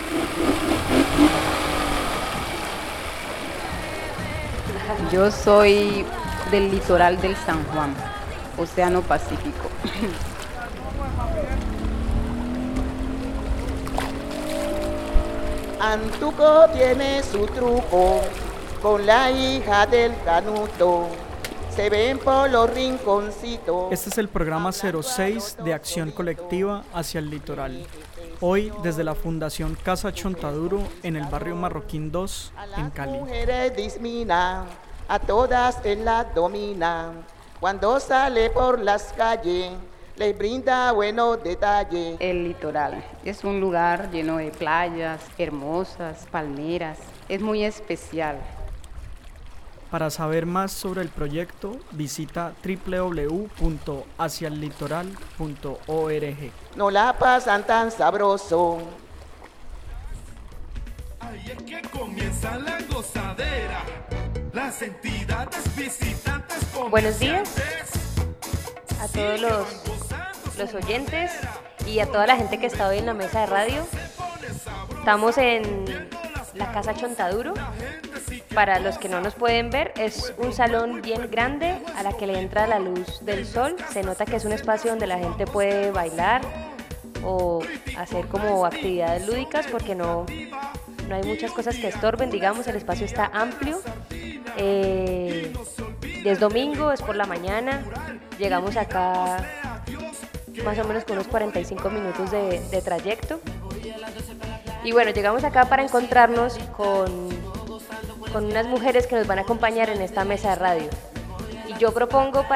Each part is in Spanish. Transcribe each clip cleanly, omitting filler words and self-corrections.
Yo soy del litoral del San Juan, Océano Pacífico. Antuco tiene su truco con la hija del canuto. Se ven por los rinconcitos. Este es el programa 06 de Acción Colectiva hacia el Litoral. Hoy desde la Fundación Casa Chontaduro en el barrio Marroquín 2 en Cali. Las mujeres disminan, a todas él las domina. Cuando sale por las calles, les brinda buenos detalles. El litoral es un lugar lleno de playas hermosas, palmeras. Es muy especial. Para saber más sobre el proyecto, visita www.haciallitoral.org. No la pasan tan sabroso. Ahí es que comienza la gozadera. Las entidades visitantes. Buenos días a todos los oyentes y a toda la gente que está hoy en la mesa de radio. Estamos en la Casa Chontaduro. Para los que no nos pueden ver, es un salón bien grande a la que le entra la luz del sol. Se nota que es un espacio donde la gente puede bailar o hacer como actividades lúdicas porque no hay muchas cosas que estorben, digamos, el espacio está amplio. Es domingo, es por la mañana, llegamos acá más o menos con unos 45 minutos de trayecto. Y bueno, llegamos acá para encontrarnos con unas mujeres que nos van a acompañar en esta mesa de radio. Y yo propongo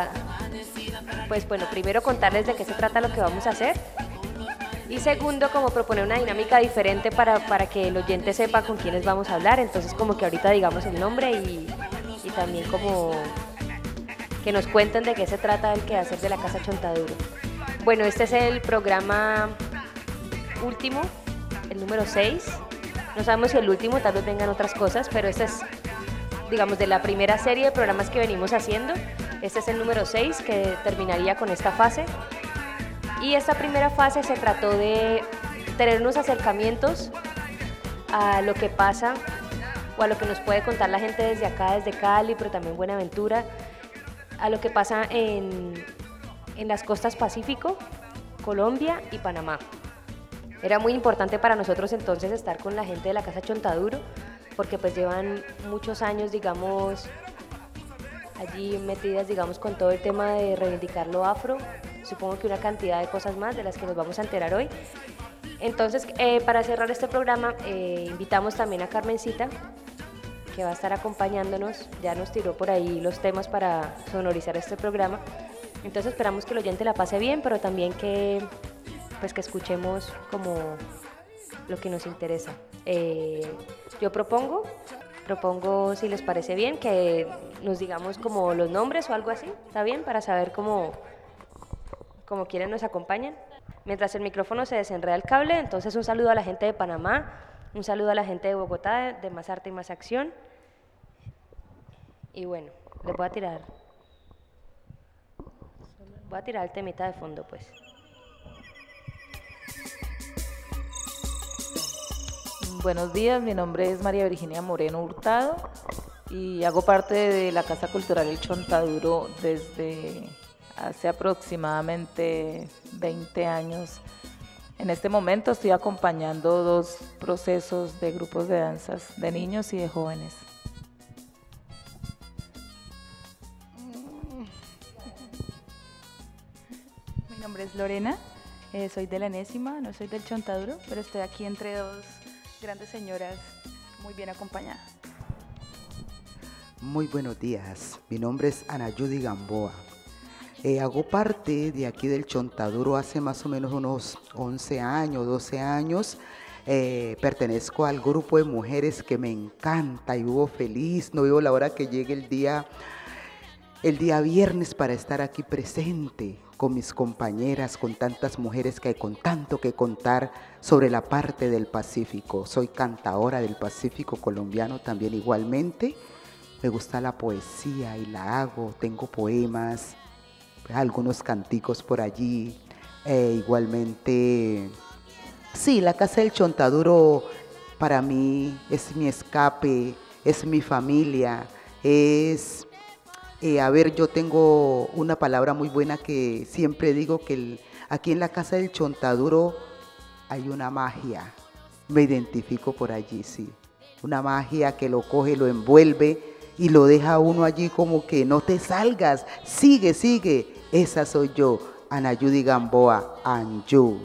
primero contarles de qué se trata lo que vamos a hacer. Y segundo, como proponer una dinámica diferente para que el oyente sepa con quiénes vamos a hablar. Entonces como que ahorita digamos el nombre y también como que nos cuenten de qué se trata el quehacer de la Casa Chontaduro. Bueno, este es el programa último, el número 6. No sabemos si el último, tal vez vengan otras cosas, pero este es, digamos, de la primera serie de programas que venimos haciendo. Este es el número 6 que terminaría con esta fase. Y esta primera fase se trató de tener unos acercamientos a lo que pasa o a lo que nos puede contar la gente desde acá, desde Cali, pero también Buenaventura, a lo que pasa en las costas Pacífico, Colombia y Panamá. Era muy importante para nosotros entonces estar con la gente de la Casa Chontaduro, porque pues llevan muchos años, digamos, allí metidas, digamos, con todo el tema de reivindicar lo afro, supongo que una cantidad de cosas más de las que nos vamos a enterar hoy. Entonces, para cerrar este programa, invitamos también a Carmencita, que va a estar acompañándonos, ya nos tiró por ahí los temas para sonorizar este programa. Entonces esperamos que el oyente la pase bien, pero también que escuchemos como lo que nos interesa. Yo propongo, si les parece bien, que nos digamos como los nombres o algo así, ¿está bien? Para saber cómo quieren nos acompañan. Mientras el micrófono se desenreda el cable, entonces un saludo a la gente de Panamá, un saludo a la gente de Bogotá, de Más Arte y Más Acción. Y bueno, les voy a tirar el temita de fondo, pues. Buenos días, mi nombre es María Virginia Moreno Hurtado y hago parte de la Casa Cultural El Chontaduro desde hace aproximadamente 20 años. En este momento estoy acompañando 2 procesos de grupos de danzas de niños y de jóvenes. Mi nombre es Lorena, soy de la Enésima, no soy del Chontaduro, pero estoy aquí entre 2 grandes señoras muy bien acompañadas. Muy buenos días, mi nombre es Ana Judy Gamboa. Hago parte de aquí del Chontaduro hace más o menos unos 11 años, 12 años. Pertenezco al grupo de mujeres que me encanta y vivo feliz, no vivo la hora que llegue el día viernes para estar aquí presente con mis compañeras, con tantas mujeres que hay con tanto que contar sobre la parte del Pacífico. Soy cantadora del Pacífico colombiano también igualmente. Me gusta la poesía y la hago, tengo poemas, algunos canticos por allí. Igualmente Sí, la Casa del Chontaduro para mí es mi escape, es mi familia, es, a ver, yo tengo una palabra muy buena que siempre digo que aquí en la Casa del Chontaduro hay una magia, me identifico por allí, sí, una magia que lo coge, lo envuelve y lo deja a uno allí como que no te salgas, sigue, sigue, esa soy yo, Ana Judy Gamboa, Anju.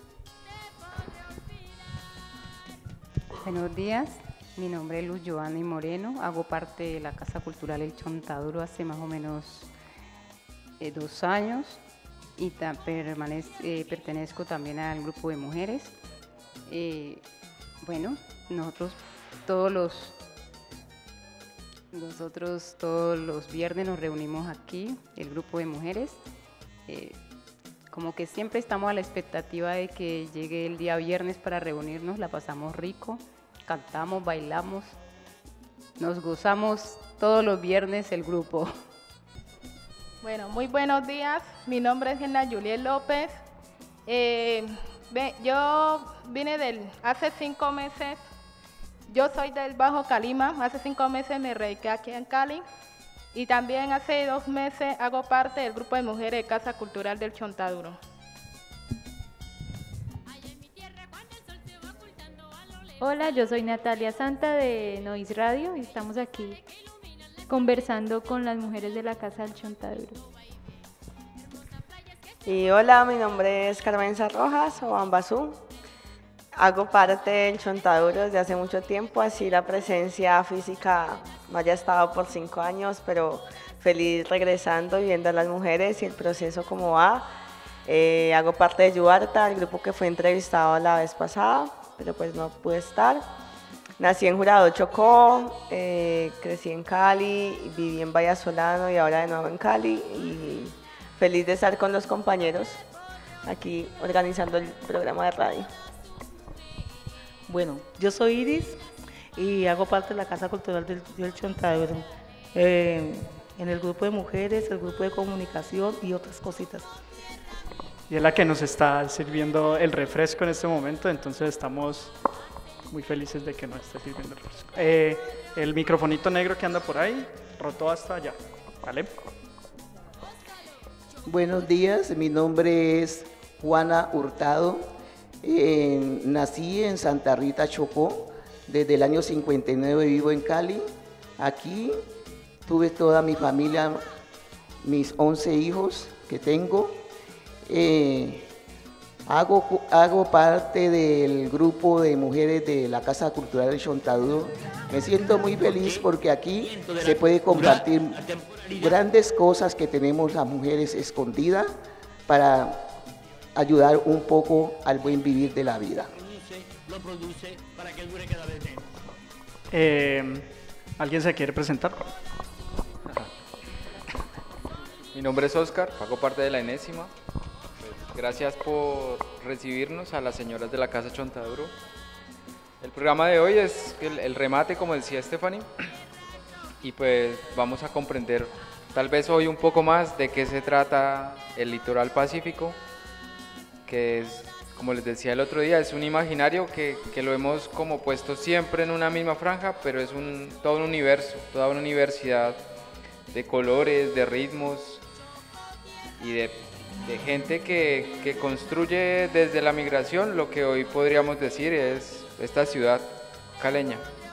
Buenos días, mi nombre es Luz Giovanni Moreno, hago parte de la Casa Cultural El Chontaduro hace más o menos 2 años y pertenezco también al grupo de mujeres. Bueno, nosotros todos los viernes nos reunimos aquí, el grupo de mujeres. Como que siempre estamos a la expectativa de que llegue el día viernes para reunirnos, la pasamos rico, cantamos, bailamos, nos gozamos todos los viernes el grupo. Bueno, muy buenos días, mi nombre es Gena Juliet López. Yo vine hace 5 meses, yo soy del Bajo Calima, hace 5 meses me radiqué aquí en Cali. Y también hace 2 meses hago parte del grupo de mujeres de Casa Cultural del Chontaduro. Hola, yo soy Natalia Santa de Nois Radio y estamos aquí conversando con las mujeres de la Casa del Chontaduro. Y hola, mi nombre es Carmenza Rojas o Ambazú. Hago parte del Chontaduro desde hace mucho tiempo, así la presencia física no haya estado por 5 años, pero feliz regresando y viendo a las mujeres y el proceso cómo va. Hago parte de Yuarta, el grupo que fue entrevistado la vez pasada, pero pues no pude estar. Nací en Jurado Chocó, crecí en Cali, viví en Vallasolano y ahora de nuevo en Cali. Y feliz de estar con los compañeros aquí organizando el programa de radio. Bueno, yo soy Iris y hago parte de la Casa Cultural del Chontaduro, en el grupo de mujeres, el grupo de comunicación y otras cositas. Y es la que nos está sirviendo el refresco en este momento, entonces estamos muy felices de que nos esté sirviendo el refresco. El microfonito negro que anda por ahí, rotó hasta allá, ¿vale? Buenos días, mi nombre es Juana Hurtado. Nací en Santa Rita, Chocó, desde el año 59 vivo en Cali. Aquí tuve toda mi familia, mis 11 hijos que tengo. Hago parte del grupo de mujeres de la Casa Cultural del Chontaduro. Me siento muy feliz porque aquí se puede compartir grandes cosas que tenemos las mujeres escondidas para ayudar un poco al buen vivir de la vida. ¿Alguien se quiere presentar? Mi nombre es Oscar, hago parte de la Enésima. Gracias por recibirnos a las señoras de la Casa Chontaduro. El programa de hoy es el remate, como decía Stephanie, y pues vamos a comprender tal vez hoy un poco más de qué se trata el litoral pacífico, que es, como les decía el otro día, es un imaginario que lo hemos como puesto siempre en una misma franja, pero es todo un universo, toda una universidad de colores, de ritmos y de gente que construye desde la migración lo que hoy podríamos decir es esta ciudad caleña.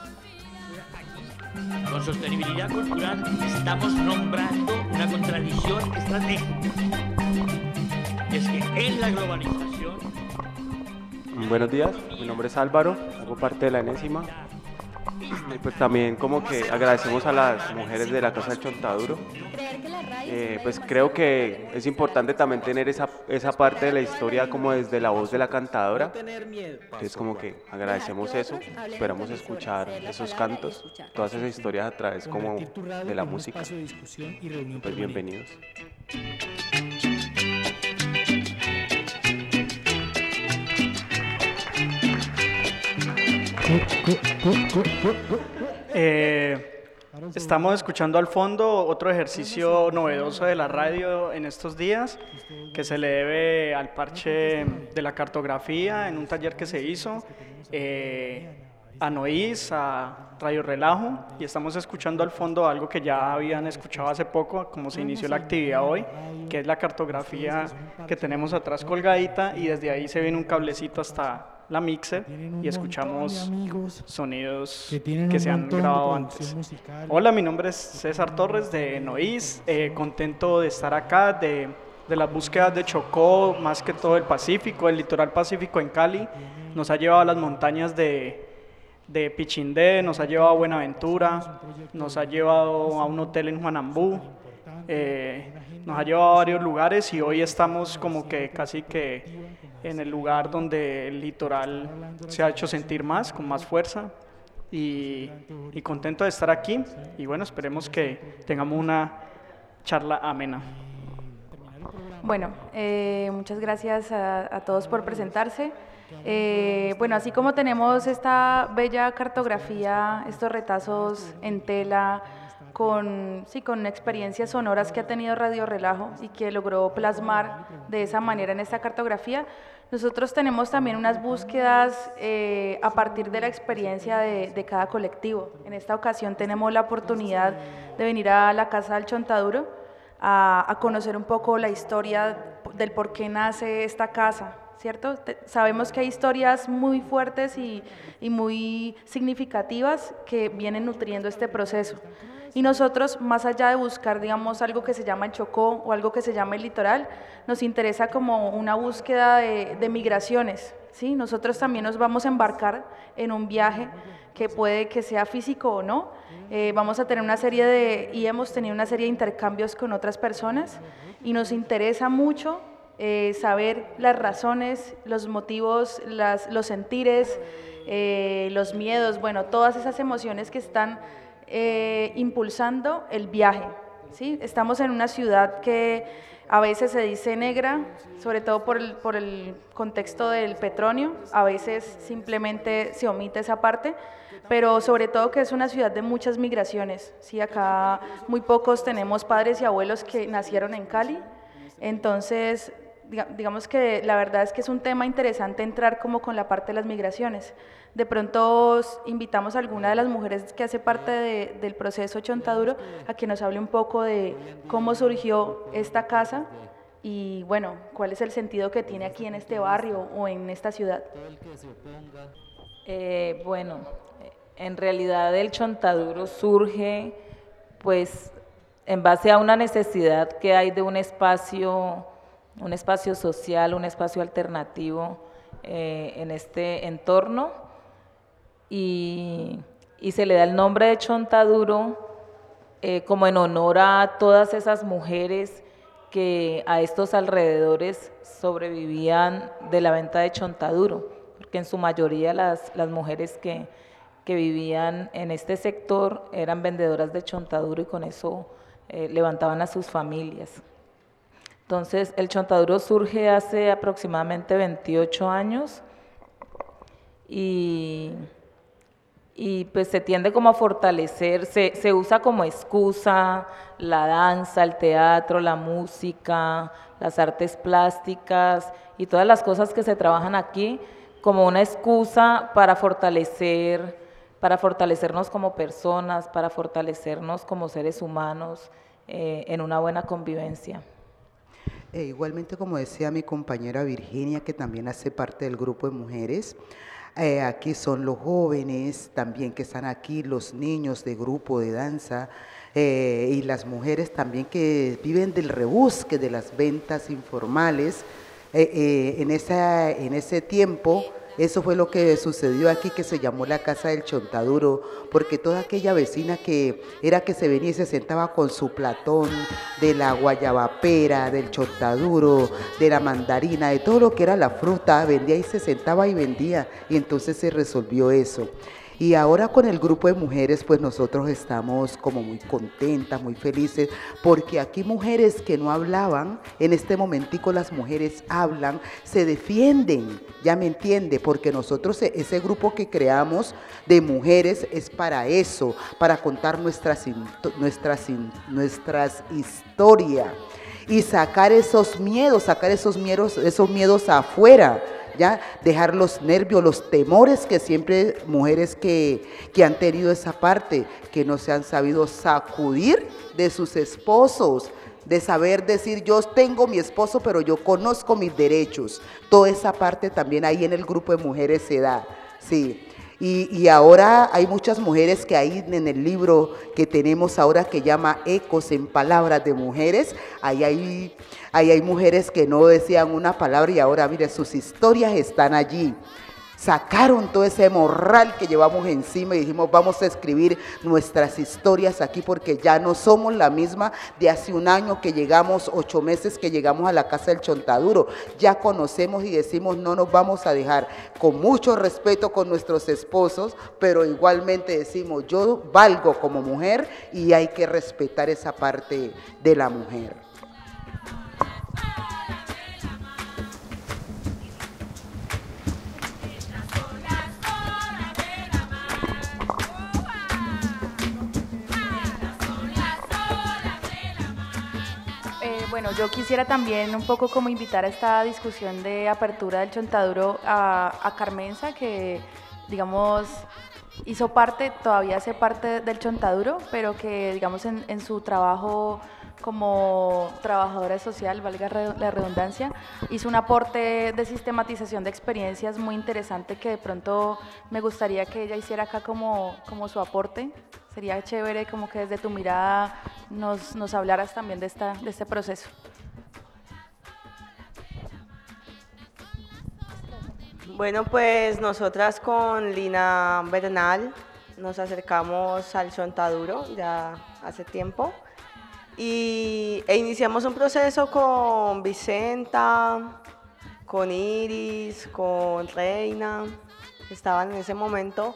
Con sostenibilidad cultural estamos nombrando una contradicción estratégica. Es que en la globalización... Buenos días, mi nombre es Álvaro, hago parte de la Enésima. Y pues también como que agradecemos a las mujeres de la Casa del Chontaduro. Pues creo que es importante también tener esa parte de la historia como desde la voz de la cantadora. Entonces como que agradecemos eso, esperamos escuchar esos cantos, todas esas historias a través como de la música. Pues bienvenidos. Estamos escuchando al fondo otro ejercicio novedoso de la radio en estos días, que se le debe al parche de la cartografía en un taller que se hizo, a Noís, a Radio Relajo, y estamos escuchando al fondo algo que ya habían escuchado hace poco, como se inició la actividad hoy, que es la cartografía que tenemos atrás colgadita, y desde ahí se viene un cablecito hasta la mixer y escuchamos sonidos que se han grabado antes. Hola, mi nombre es César Torres de Noís, contento de estar acá, de las búsquedas de Chocó, más que todo el Pacífico, el litoral pacífico en Cali, nos ha llevado a las montañas de Pichindé, nos ha llevado a Buenaventura, nos ha llevado a un hotel en Juanambú, nos ha llevado a varios lugares y hoy estamos como que casi que en el lugar donde el litoral se ha hecho sentir más, con más fuerza y contento de estar aquí y bueno, esperemos que tengamos una charla amena. Bueno, muchas gracias a todos por presentarse. Bueno, así como tenemos esta bella cartografía, estos retazos en tela, con experiencias sonoras que ha tenido Radio Relajo y que logró plasmar de esa manera en esta cartografía, nosotros tenemos también unas búsquedas a partir de la experiencia de cada colectivo. En esta ocasión tenemos la oportunidad de venir a la Casa del Chontaduro a conocer un poco la historia del por qué nace esta casa, ¿cierto? Sabemos que hay historias muy fuertes y muy significativas que vienen nutriendo este proceso. Y nosotros, más allá de buscar, digamos, algo que se llama el Chocó o algo que se llama el litoral, nos interesa como una búsqueda de migraciones, ¿sí? Nosotros también nos vamos a embarcar en un viaje que puede que sea físico o no. Vamos a tener y hemos tenido una serie de intercambios con otras personas y nos interesa mucho saber las razones, los motivos, los sentires, los miedos, bueno, todas esas emociones que están impulsando el viaje, ¿sí? Estamos en una ciudad que a veces se dice negra, sobre todo por el contexto del petróleo, a veces simplemente se omite esa parte, pero sobre todo que es una ciudad de muchas migraciones, ¿sí? Acá muy pocos tenemos padres y abuelos que nacieron en Cali, entonces digamos que la verdad es que es un tema interesante entrar como con la parte de las migraciones. De pronto invitamos a alguna de las mujeres que hace parte del proceso Chontaduro a que nos hable un poco de cómo surgió esta casa y bueno, cuál es el sentido que tiene aquí en este barrio o en esta ciudad. Bueno, en realidad el Chontaduro surge pues en base a una necesidad que hay de un espacio social, un espacio alternativo en este entorno y se le da el nombre de Chontaduro como en honor a todas esas mujeres que a estos alrededores sobrevivían de la venta de Chontaduro, porque en su mayoría las mujeres que vivían en este sector eran vendedoras de Chontaduro y con eso levantaban a sus familias. Entonces, el Chontaduro surge hace aproximadamente 28 años y pues se tiende como a fortalecer, se usa como excusa la danza, el teatro, la música, las artes plásticas y todas las cosas que se trabajan aquí como una excusa para fortalecernos como personas, para fortalecernos como seres humanos en una buena convivencia. Igualmente, como decía mi compañera Virginia, que también hace parte del grupo de mujeres, aquí son los jóvenes también que están aquí, los niños de grupo de danza y las mujeres también que viven del rebusque de las ventas informales. En ese tiempo, eso fue lo que sucedió aquí, que se llamó la Casa del Chontaduro, porque toda aquella vecina que se venía y se sentaba con su platón de la guayabapera, del chontaduro, de la mandarina, de todo lo que era la fruta, vendía y se sentaba y vendía, y entonces se resolvió eso. Y ahora con el grupo de mujeres, pues nosotros estamos como muy contentas, muy felices, porque aquí mujeres que no hablaban, en este momentico las mujeres hablan, se defienden, ya me entiende, porque nosotros ese grupo que creamos de mujeres es para eso, para contar nuestras historias y sacar esos miedos afuera. ¿Ya? Dejar los nervios, los temores que siempre mujeres que han tenido esa parte, que no se han sabido sacudir de sus esposos, de saber decir yo tengo mi esposo pero yo conozco mis derechos. Toda esa parte también ahí en el grupo de mujeres se da, sí. Y ahora hay muchas mujeres que ahí en el libro que tenemos ahora que llama Ecos en Palabras de Mujeres, ahí hay mujeres que no decían una palabra y ahora mire, sus historias están allí. Sacaron todo ese morral que llevamos encima y dijimos vamos a escribir nuestras historias aquí porque ya no somos la misma de hace un año que llegamos, 8 meses que llegamos a la Casa del Chontaduro. Ya conocemos y decimos no nos vamos a dejar, con mucho respeto con nuestros esposos, pero igualmente decimos yo valgo como mujer y hay que respetar esa parte de la mujer. Bueno, yo quisiera también un poco como invitar a esta discusión de apertura del Chontaduro a Carmenza, que digamos hizo parte, todavía hace parte del Chontaduro, pero que digamos en su trabajo como trabajadora social, valga la redundancia, hizo un aporte de sistematización de experiencias muy interesante que de pronto me gustaría que ella hiciera acá como su aporte. Sería chévere como que desde tu mirada nos hablaras también de este proceso. Bueno, pues nosotras con Lina Bernal nos acercamos al Chontaduro ya hace tiempo e iniciamos un proceso con Vicenta, con Iris, con Reina, que estaban en ese momento,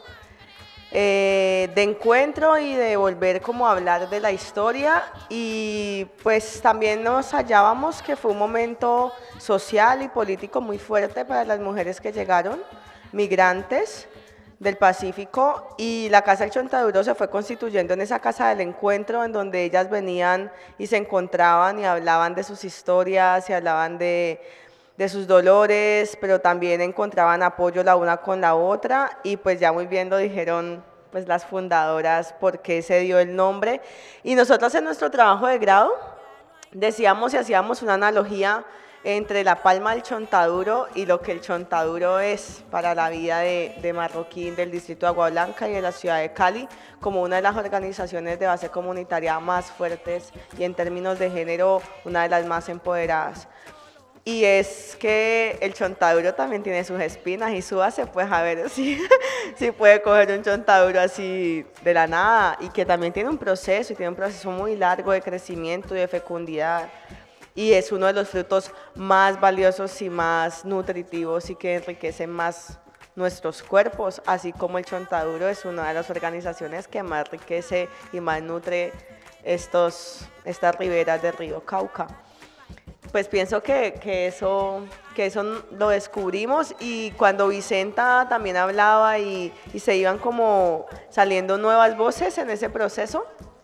de encuentro y de volver como a hablar de la historia, y pues también nos hallábamos que fue un momento social y político muy fuerte para las mujeres que llegaron, migrantes del Pacífico, y la Casa del Chontaduro se fue constituyendo en esa casa del encuentro en donde ellas venían y se encontraban y hablaban de sus historias y hablaban de sus dolores, pero también encontraban apoyo la una con la otra, y pues ya muy bien lo dijeron pues las fundadoras por qué se dio el nombre. Y nosotros en nuestro trabajo de grado decíamos y hacíamos una analogía entre la palma del Chontaduro y lo que el Chontaduro es para la vida de Marroquín, del distrito de Agua Blanca y de la ciudad de Cali, como una de las organizaciones de base comunitaria más fuertes y en términos de género una de las más empoderadas. Y es que el Chontaduro también tiene sus espinas, y súbase pues a ver si puede coger un Chontaduro así de la nada, y que también tiene un proceso, y tiene un proceso muy largo de crecimiento y de fecundidad, y es uno de los frutos más valiosos y más nutritivos y que enriquecen más nuestros cuerpos, así como el Chontaduro es una de las organizaciones que más enriquece y más nutre estas riberas del río Cauca. Pues pienso que eso lo descubrimos, y cuando Vicenta también hablaba y se iban como saliendo nuevas voces en ese proceso,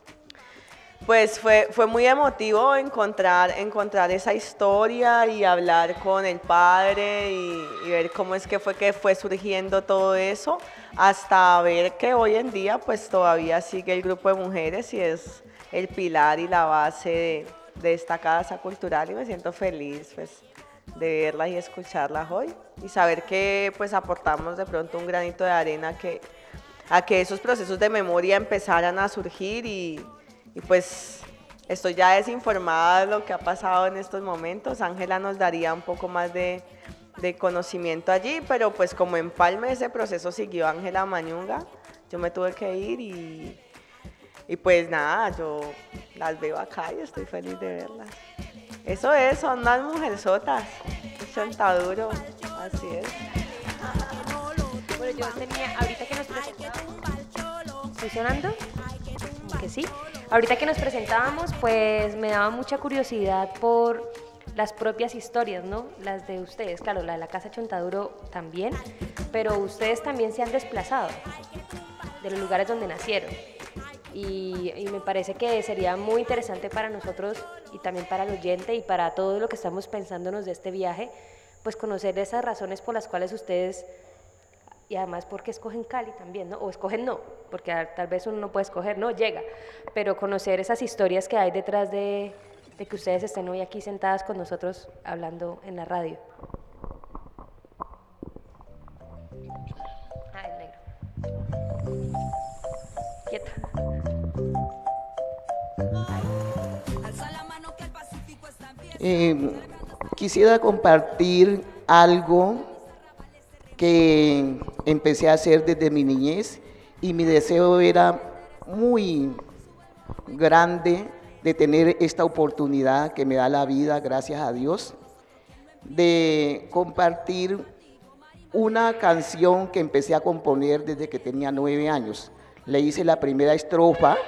pues fue muy emotivo encontrar esa historia y hablar con el padre y ver cómo es que fue surgiendo todo eso, hasta ver que hoy en día pues todavía sigue el grupo de mujeres y es el pilar y la base de esta casa cultural, y me siento feliz pues de verlas y escucharlas hoy y saber que pues aportamos de pronto un granito de arena a que esos procesos de memoria empezaran a surgir, y pues estoy ya desinformada de lo que ha pasado en estos momentos. Ángela nos daría un poco más de conocimiento allí, pero pues como empalme ese proceso siguió Ángela Mañunga, yo me tuve que ir y pues nada, yo las veo acá y estoy feliz de verlas. Eso es, son unas mujerzotas, Chontaduro, así es. Bueno, yo tenía, ahorita que nos presentamos, ¿Estoy sonando? Como que sí. Ahorita que nos presentábamos, pues me daba mucha curiosidad por las propias historias, ¿no? Las de ustedes, claro, la de la Casa Chontaduro también, pero ustedes también se han desplazado de los lugares donde nacieron. Y me parece que sería muy interesante para nosotros y también para el oyente y para todo lo que estamos pensándonos de este viaje, pues conocer esas razones por las cuales ustedes, y además porque escogen Cali también, ¿no? O escogen no, porque tal vez uno no puede escoger, no, llega, pero conocer esas historias que hay detrás de que ustedes estén hoy aquí sentadas con nosotros hablando en la radio. Ah, el negro. Quieta. Quisiera compartir algo que empecé a hacer desde mi niñez y mi deseo era muy grande de tener esta oportunidad que me da la vida, gracias a Dios, de compartir una canción que empecé a componer desde que tenía 9 años. Le hice la primera estrofa,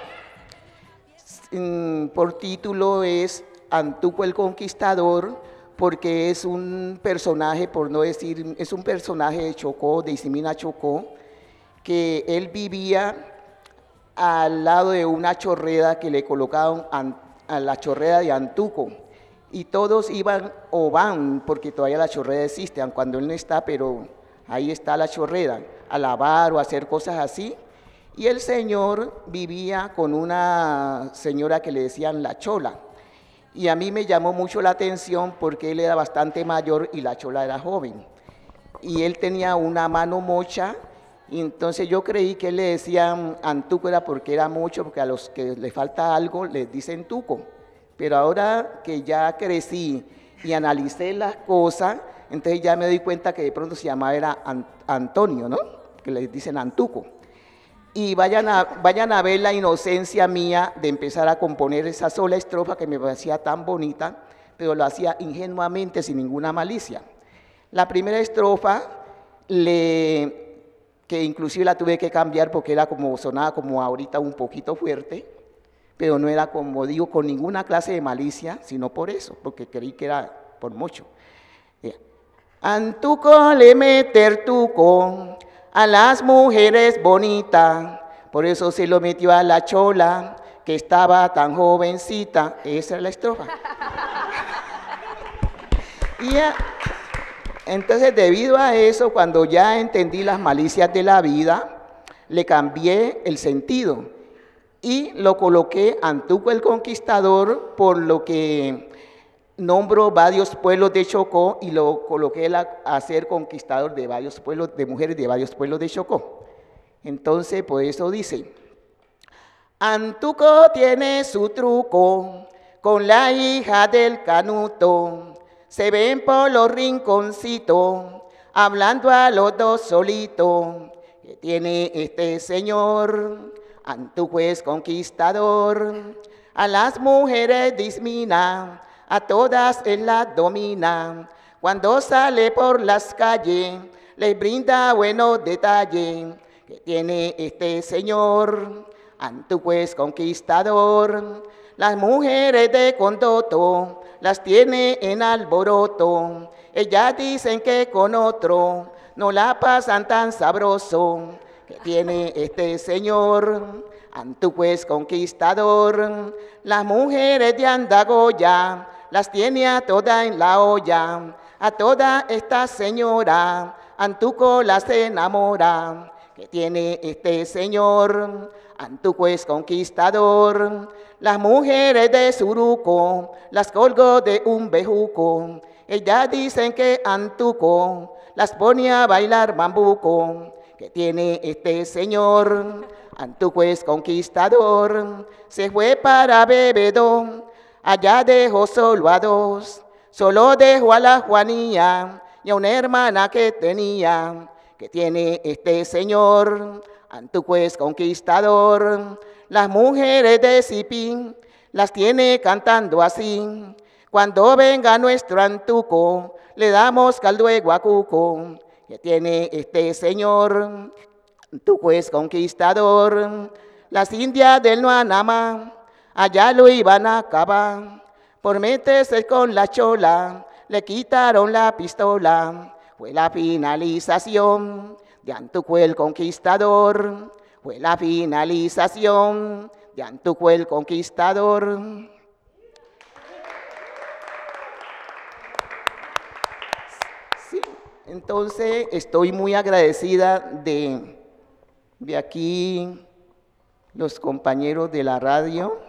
por título es Antuco el Conquistador, porque es un personaje, por no decir, es un personaje de Chocó, de Isimina Chocó, que él vivía al lado de una chorrera que le colocaban a la chorrera de Antuco, y todos iban o van, porque todavía la chorrera existe, aun cuando él no está, pero ahí está la chorrera, a lavar o a hacer cosas así. Y el señor vivía con una señora que le decían la chola, y a mí me llamó mucho la atención porque él era bastante mayor y la chola era joven, y él tenía una mano mocha, y entonces yo creí que él le decían Antuco era porque era mocho, porque a los que les falta algo les dicen tuco, pero ahora que ya crecí y analicé las cosas, entonces ya me doy cuenta que de pronto se llamaba era Antonio, ¿no? Que les dicen Antuco. Y vayan a ver la inocencia mía de empezar a componer esa sola estrofa que me parecía tan bonita, pero lo hacía ingenuamente, sin ninguna malicia. La primera estrofa, que inclusive la tuve que cambiar porque era como, sonaba como ahorita un poquito fuerte, pero no era, como digo, con ninguna clase de malicia, sino por eso, porque creí que era por mucho. Antuco le meter tuco a las mujeres bonitas, por eso se lo metió a la chola, que estaba tan jovencita. Esa es la estrofa. Y entonces, debido a eso, cuando ya entendí las malicias de la vida, le cambié el sentido y lo coloqué Antuco el Conquistador, por lo que nombro varios pueblos de Chocó y lo coloqué a ser conquistador de varios pueblos, de mujeres de varios pueblos de Chocó. Entonces, por eso dice: Antuco tiene su truco con la hija del canuto, se ven por los rinconcitos, hablando a los dos solitos, que tiene este señor, Antuco es conquistador, a las mujeres dismina, a todas él las domina, cuando sale por las calles, les brinda buenos detalles, que tiene este señor, Antuco es conquistador, las mujeres de Condoto las tiene en alboroto, ellas dicen que con otro no la pasan tan sabroso, que tiene este señor, Antuco es conquistador, las mujeres de Andagoya las tiene a todas en la olla, a toda esta señora Antuco las enamora, que tiene este señor, Antuco es conquistador, las mujeres de Suruco las colgó de un bejuco, ellas dicen que Antuco las pone a bailar bambuco, que tiene este señor, Antuco es conquistador, se fue para Bebedo, allá dejó solo a dos, solo dejó a la Juanía y a una hermana que tenía, que tiene este señor, Antuco es conquistador, las mujeres de Sipín las tiene cantando así, cuando venga nuestro Antuco le damos caldo de guacuco, que tiene este señor, Antuco es conquistador, Las indias del Nuanama, allá lo iban a acabar. Por meterse con la chola, le quitaron la pistola. Fue la finalización de Antuco el Conquistador. Fue la finalización de Antuco el Conquistador. Sí, entonces estoy muy agradecida de aquí los compañeros de la radio,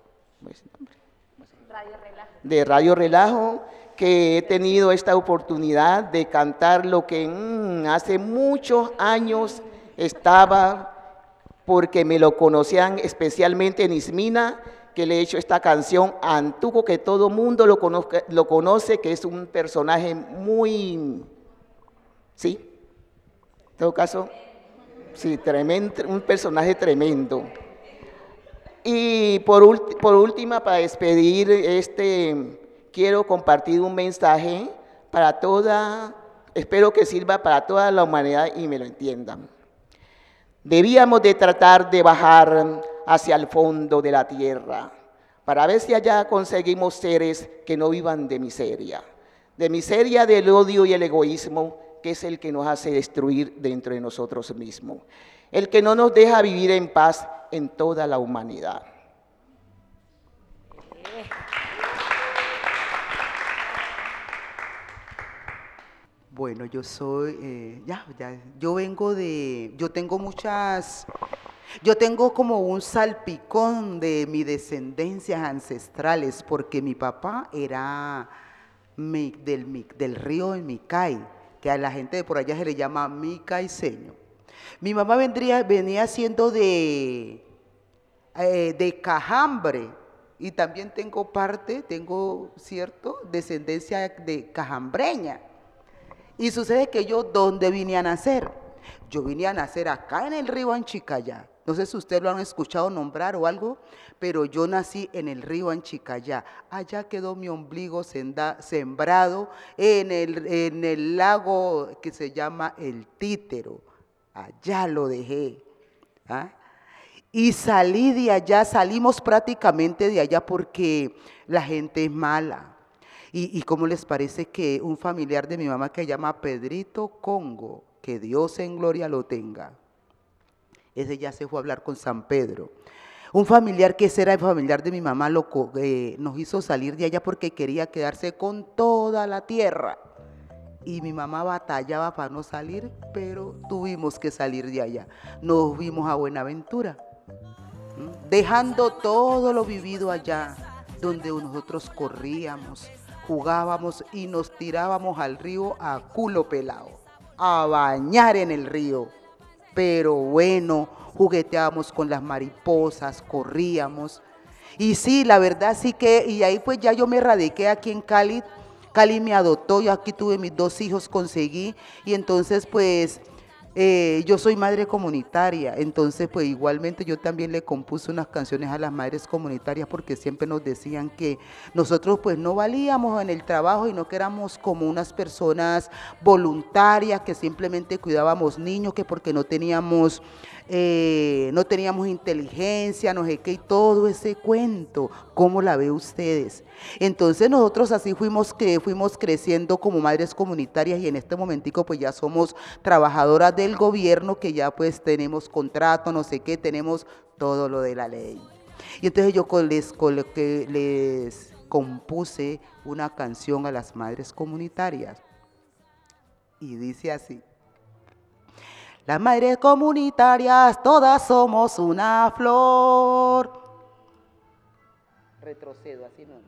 de Radio Relajo, que he tenido esta oportunidad de cantar lo que hace muchos años estaba, porque me lo conocían especialmente en Ismina, que le he hecho esta canción a Antuco, que todo mundo lo conoce, que es un personaje muy, sí, en todo caso, sí, tremendo, un personaje tremendo. Y por última, para despedir, quiero compartir un mensaje para espero que sirva para toda la humanidad y me lo entiendan. Debíamos de tratar de bajar hacia el fondo de la tierra para ver si allá conseguimos seres que no vivan de miseria del odio y el egoísmo, que es el que nos hace destruir dentro de nosotros mismos, el que no nos deja vivir en paz en toda la humanidad. Bueno, yo soy, yo tengo como un salpicón de mis descendencias ancestrales, porque mi papá era del río en Micay, que a la gente de por allá se le llama micaiceño. Mi mamá venía siendo de Cajambre, y también tengo descendencia de cajambreña. Y sucede que yo, ¿dónde vine a nacer? Yo vine a nacer acá en el río Anchicayá. No sé si ustedes lo han escuchado nombrar o algo, pero yo nací en el río Anchicayá. Allá quedó mi ombligo sembrado en el lago que se llama el Títero. Allá lo dejé. ¿Ah? Y salí de allá, salimos prácticamente de allá porque la gente es mala. ¿Y cómo les parece que un familiar de mi mamá que se llama Pedrito Congo, que Dios en gloria lo tenga, ese ya se fue a hablar con San Pedro? Un familiar que ese era el familiar de mi mamá nos hizo salir de allá porque quería quedarse con toda la tierra. Y mi mamá batallaba para no salir, pero tuvimos que salir de allá. Nos vimos a Buenaventura, dejando todo lo vivido allá, donde nosotros corríamos, jugábamos y nos tirábamos al río a culo pelado, a bañar en el río. Pero bueno, jugueteábamos con las mariposas, corríamos. Y sí, la verdad sí que, y ahí pues ya yo me radiqué aquí en Cali. Cali me adoptó, yo aquí tuve mis 2 hijos, conseguí, y entonces pues yo soy madre comunitaria, entonces pues igualmente yo también le compuse unas canciones a las madres comunitarias, porque siempre nos decían que nosotros pues no valíamos en el trabajo y no que éramos como unas personas voluntarias que simplemente cuidábamos niños, que porque no teníamos inteligencia, no sé qué, y todo ese cuento. ¿Cómo la ve ustedes? Entonces nosotros así fuimos creciendo como madres comunitarias, y en este momentico pues ya somos trabajadoras del gobierno, que ya pues tenemos contrato, no sé qué, tenemos todo lo de la ley. Y entonces yo les compuse una canción a las madres comunitarias, y dice así: las madres comunitarias todas somos una flor. Retrocedo, así no.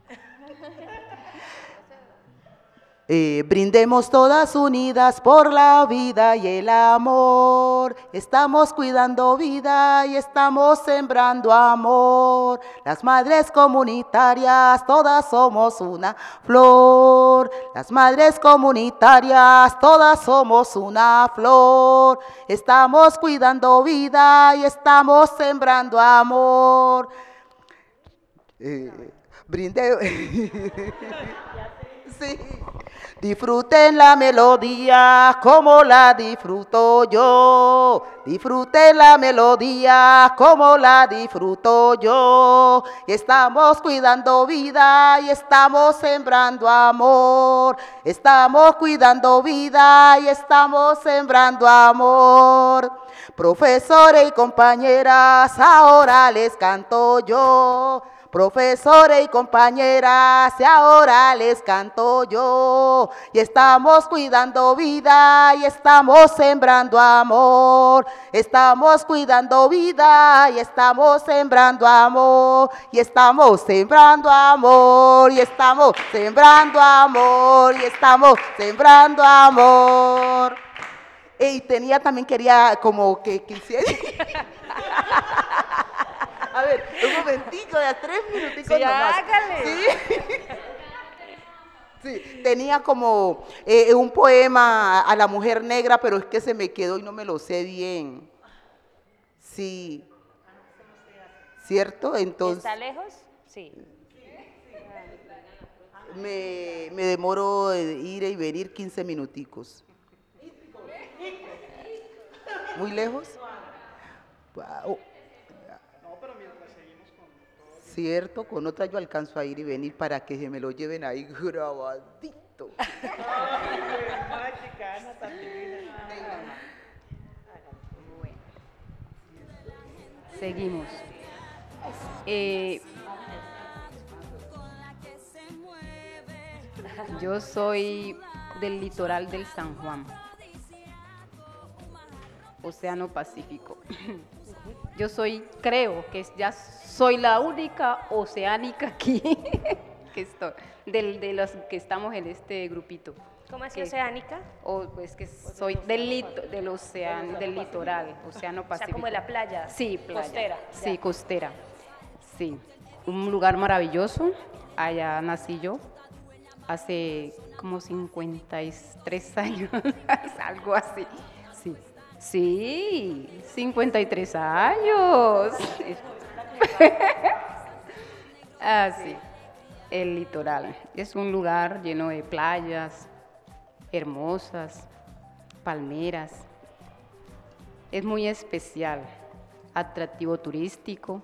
Brindemos todas unidas por la vida y el amor. Estamos cuidando vida y estamos sembrando amor. Las madres comunitarias todas somos una flor. Las madres comunitarias todas somos una flor. Estamos cuidando vida y estamos sembrando amor. Sí. Disfruten la melodía como la disfruto yo. Disfruten la melodía como la disfruto yo. Y estamos cuidando vida y estamos sembrando amor. Estamos cuidando vida y estamos sembrando amor. Profesores y compañeras, ahora les canto yo. Profesores y compañeras, y ahora les canto yo. Y estamos cuidando vida y estamos sembrando amor. Estamos cuidando vida y estamos sembrando amor. Y estamos sembrando amor. Y estamos sembrando amor. Y estamos sembrando amor. Y tenía también, quería como que quisiera... A ver, un momentico, de a 3 minuticos Sí, nomás. hágale. ¿Sí? Sí, tenía como un poema a la mujer negra, pero es que se me quedó y no me lo sé bien. Sí. ¿Cierto? Entonces... ¿Está lejos? Sí. Me demoro de ir y venir 15 minuticos. ¿Muy lejos? Wow. Cierto, con otra yo alcanzo a ir y venir para que se me lo lleven ahí grabadito. Bueno, seguimos. Yo soy del litoral del San Juan, Océano Pacífico. Yo creo que ya soy la única oceánica aquí que estoy, de los que estamos en este grupito. ¿Cómo así oceánica? Pues que soy del océano, del litoral, Océano Pacífico. O sea, como de la playa. Sí, playa. Costera. Sí, Ya. costera. Sí, un lugar maravilloso. Allá nací yo hace como 53 años, algo así. Sí. Sí, 53 años. Ah, sí. El litoral es un lugar lleno de playas hermosas, palmeras. Es muy especial, atractivo turístico.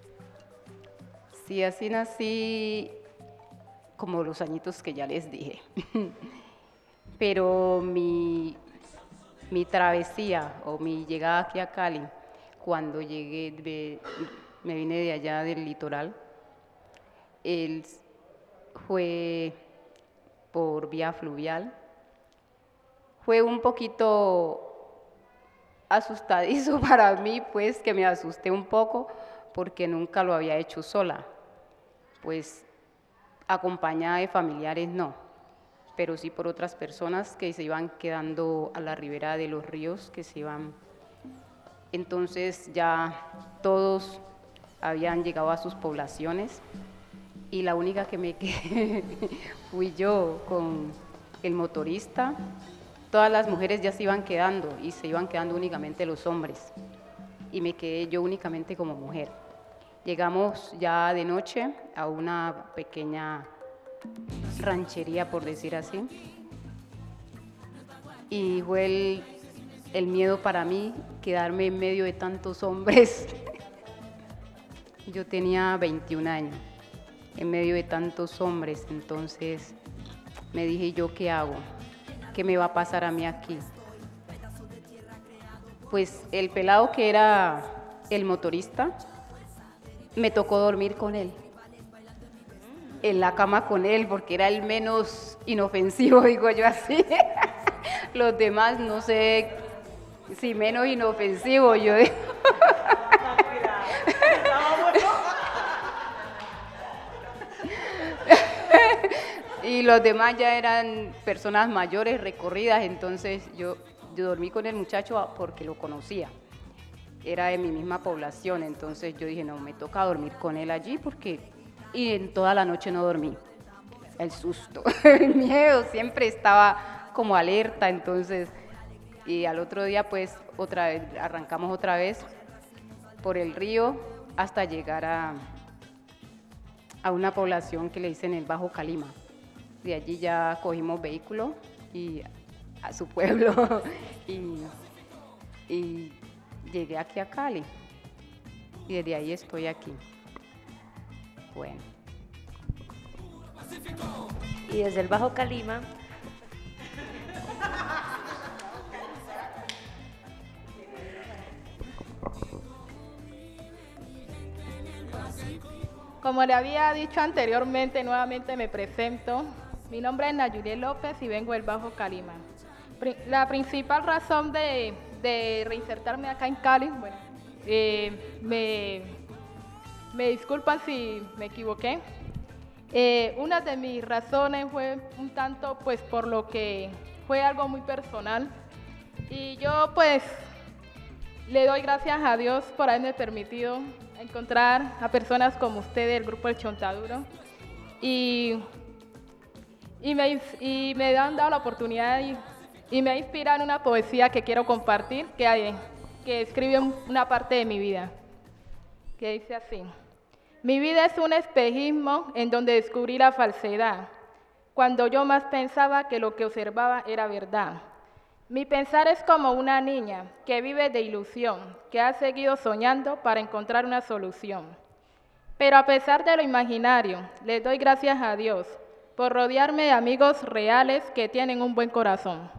Sí, así nací como los añitos que ya les dije. Pero mi travesía o mi llegada aquí a Cali, cuando llegué, me vine de allá del litoral, fue por vía fluvial. Fue un poquito asustadizo para mí, pues que me asusté un poco porque nunca lo había hecho sola, pues acompañada de familiares no, pero sí por otras personas que se iban quedando a la ribera de los ríos, que se iban. Entonces ya todos habían llegado a sus poblaciones y la única que me quedé fui yo con el motorista. Todas las mujeres ya se iban quedando y se iban quedando únicamente los hombres y me quedé yo únicamente como mujer. Llegamos ya de noche a una pequeña ranchería, por decir así, y fue el miedo para mí quedarme en medio de tantos hombres. Yo tenía 21 años, en medio de tantos hombres, entonces me dije yo, ¿qué hago? ¿Qué me va a pasar a mí aquí? Pues el pelado que era el motorista, me tocó dormir con él, en la cama con él, porque era el menos inofensivo, digo yo así. Los demás, no sé si menos inofensivo, yo digo. Y los demás ya eran personas mayores, recorridas, entonces yo dormí con el muchacho porque lo conocía. Era de mi misma población, entonces yo dije, no, me toca dormir con él allí porque... Y en toda la noche no dormí. El susto, el miedo, siempre estaba como alerta, entonces... Y al otro día, pues, arrancamos otra vez por el río hasta llegar a una población que le dicen el Bajo Calima. De allí ya cogimos vehículo y a su pueblo y llegué aquí a Cali y desde ahí estoy aquí. Bueno. Y desde el Bajo Calima. Como le había dicho anteriormente, nuevamente me presento. Mi nombre es Nayuriel López y vengo del Bajo Calima. La principal razón de reinsertarme acá en Cali, bueno, me disculpan si me equivoqué. Una de mis razones fue un tanto pues por lo que fue algo muy personal y yo pues le doy gracias a Dios por haberme permitido encontrar a personas como usted del grupo El Chontaduro y me han dado la oportunidad y me ha inspirado en una poesía que quiero compartir que escribe una parte de mi vida que dice así: mi vida es un espejismo en donde descubrí la falsedad, cuando yo más pensaba que lo que observaba era verdad. Mi pensar es como una niña que vive de ilusión, que ha seguido soñando para encontrar una solución. Pero a pesar de lo imaginario, le doy gracias a Dios por rodearme de amigos reales que tienen un buen corazón.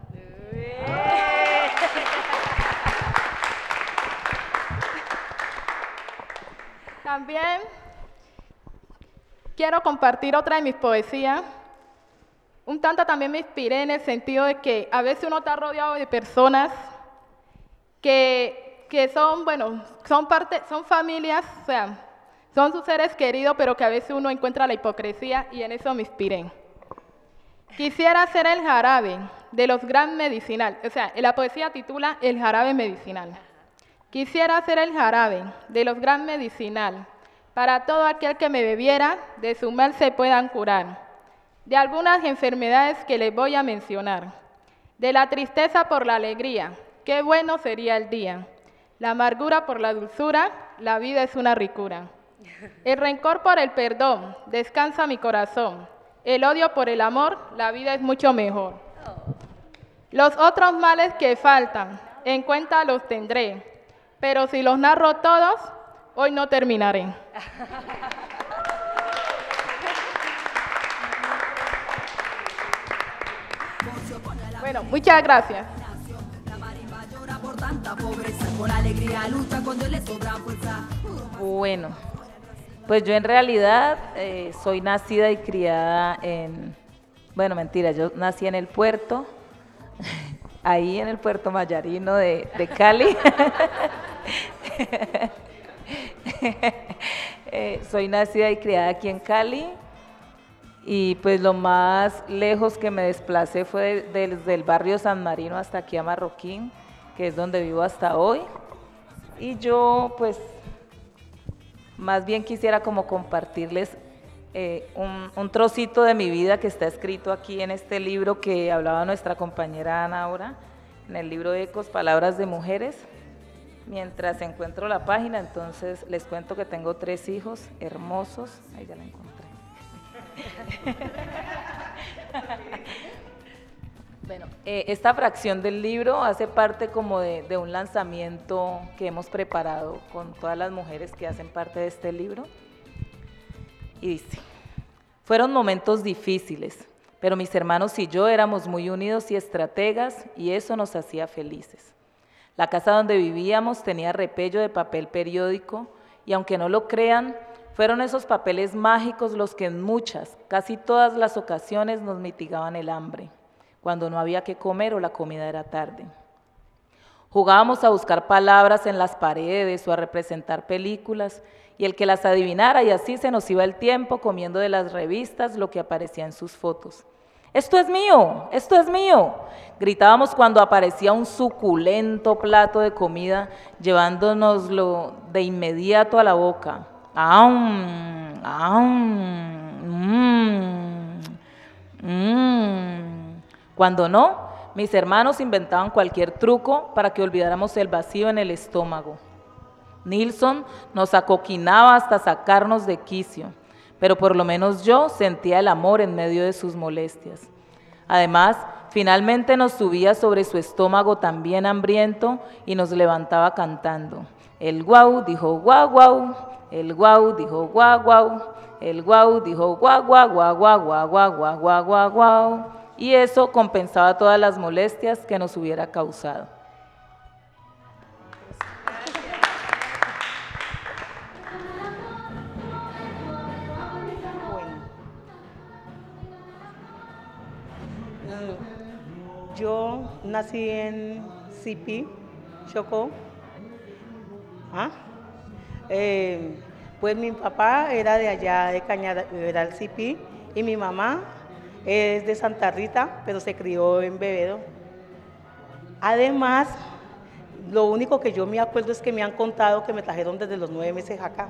También quiero compartir otra de mis poesías. Un tanto también me inspiré en el sentido de que a veces uno está rodeado de personas que son, bueno, son familias, o sea, son sus seres queridos, pero que a veces uno encuentra la hipocresía y en eso me inspiré. Quisiera ser el jarabe de los gran medicinal, o sea, la poesía titula El jarabe medicinal. Quisiera ser el jarabe de los gran medicinal, para todo aquel que me bebiera, de su mal se puedan curar, de algunas enfermedades que les voy a mencionar, de la tristeza por la alegría, qué bueno sería el día, la amargura por la dulzura, la vida es una ricura, el rencor por el perdón, descansa mi corazón, el odio por el amor, la vida es mucho mejor. Los otros males que faltan, en cuenta los tendré, pero si los narro todos, hoy no terminaré. Bueno, muchas gracias. Bueno, pues yo en realidad soy nacida y criada en, bueno, mentira, yo nací en el puerto, ahí en el puerto Mayarino de Cali. Soy nacida y criada aquí en Cali y pues lo más lejos que me desplacé fue desde el barrio San Marino hasta aquí a Marroquín, que es donde vivo hasta hoy. Y yo pues más bien quisiera como compartirles un trocito de mi vida que está escrito aquí en este libro que hablaba nuestra compañera Ana ahora, en el libro Ecos, Palabras de Mujeres. Mientras encuentro la página, entonces les cuento que tengo 3 hijos hermosos. Ahí ya la encontré. Bueno, esta fracción del libro hace parte como de un lanzamiento que hemos preparado con todas las mujeres que hacen parte de este libro. Y dice: fueron momentos difíciles, pero mis hermanos y yo éramos muy unidos y estrategas y eso nos hacía felices. La casa donde vivíamos tenía repello de papel periódico y aunque no lo crean, fueron esos papeles mágicos los que en muchas, casi todas las ocasiones nos mitigaban el hambre, cuando no había que comer o la comida era tarde. Jugábamos a buscar palabras en las paredes o a representar películas y el que las adivinara y así se nos iba el tiempo comiendo de las revistas lo que aparecía en sus fotos. ¡Esto es mío! ¡Esto es mío! Gritábamos cuando aparecía un suculento plato de comida, llevándonoslo de inmediato a la boca. ¡Aum! ¡Aum! Cuando no, mis hermanos inventaban cualquier truco para que olvidáramos el vacío en el estómago. Nilsson nos acoquinaba hasta sacarnos de quicio. pero por lo menos yo sentía el amor en medio de sus molestias. Además, finalmente nos subía sobre su estómago también hambriento y nos levantaba cantando. El guau dijo guau guau, el guau dijo guau guau, el guau dijo guau guau guau guau guau guau guau guau guau guau, y eso compensaba todas las molestias que nos hubiera causado. Yo nací en Sipí, Chocó. Pues mi papá era de allá de Cañaveral, Sipí, y mi mamá es de Santa Rita, pero se crió en Bebedo. Además, lo único que yo me acuerdo es que me han contado que me trajeron desde los 9 meses acá.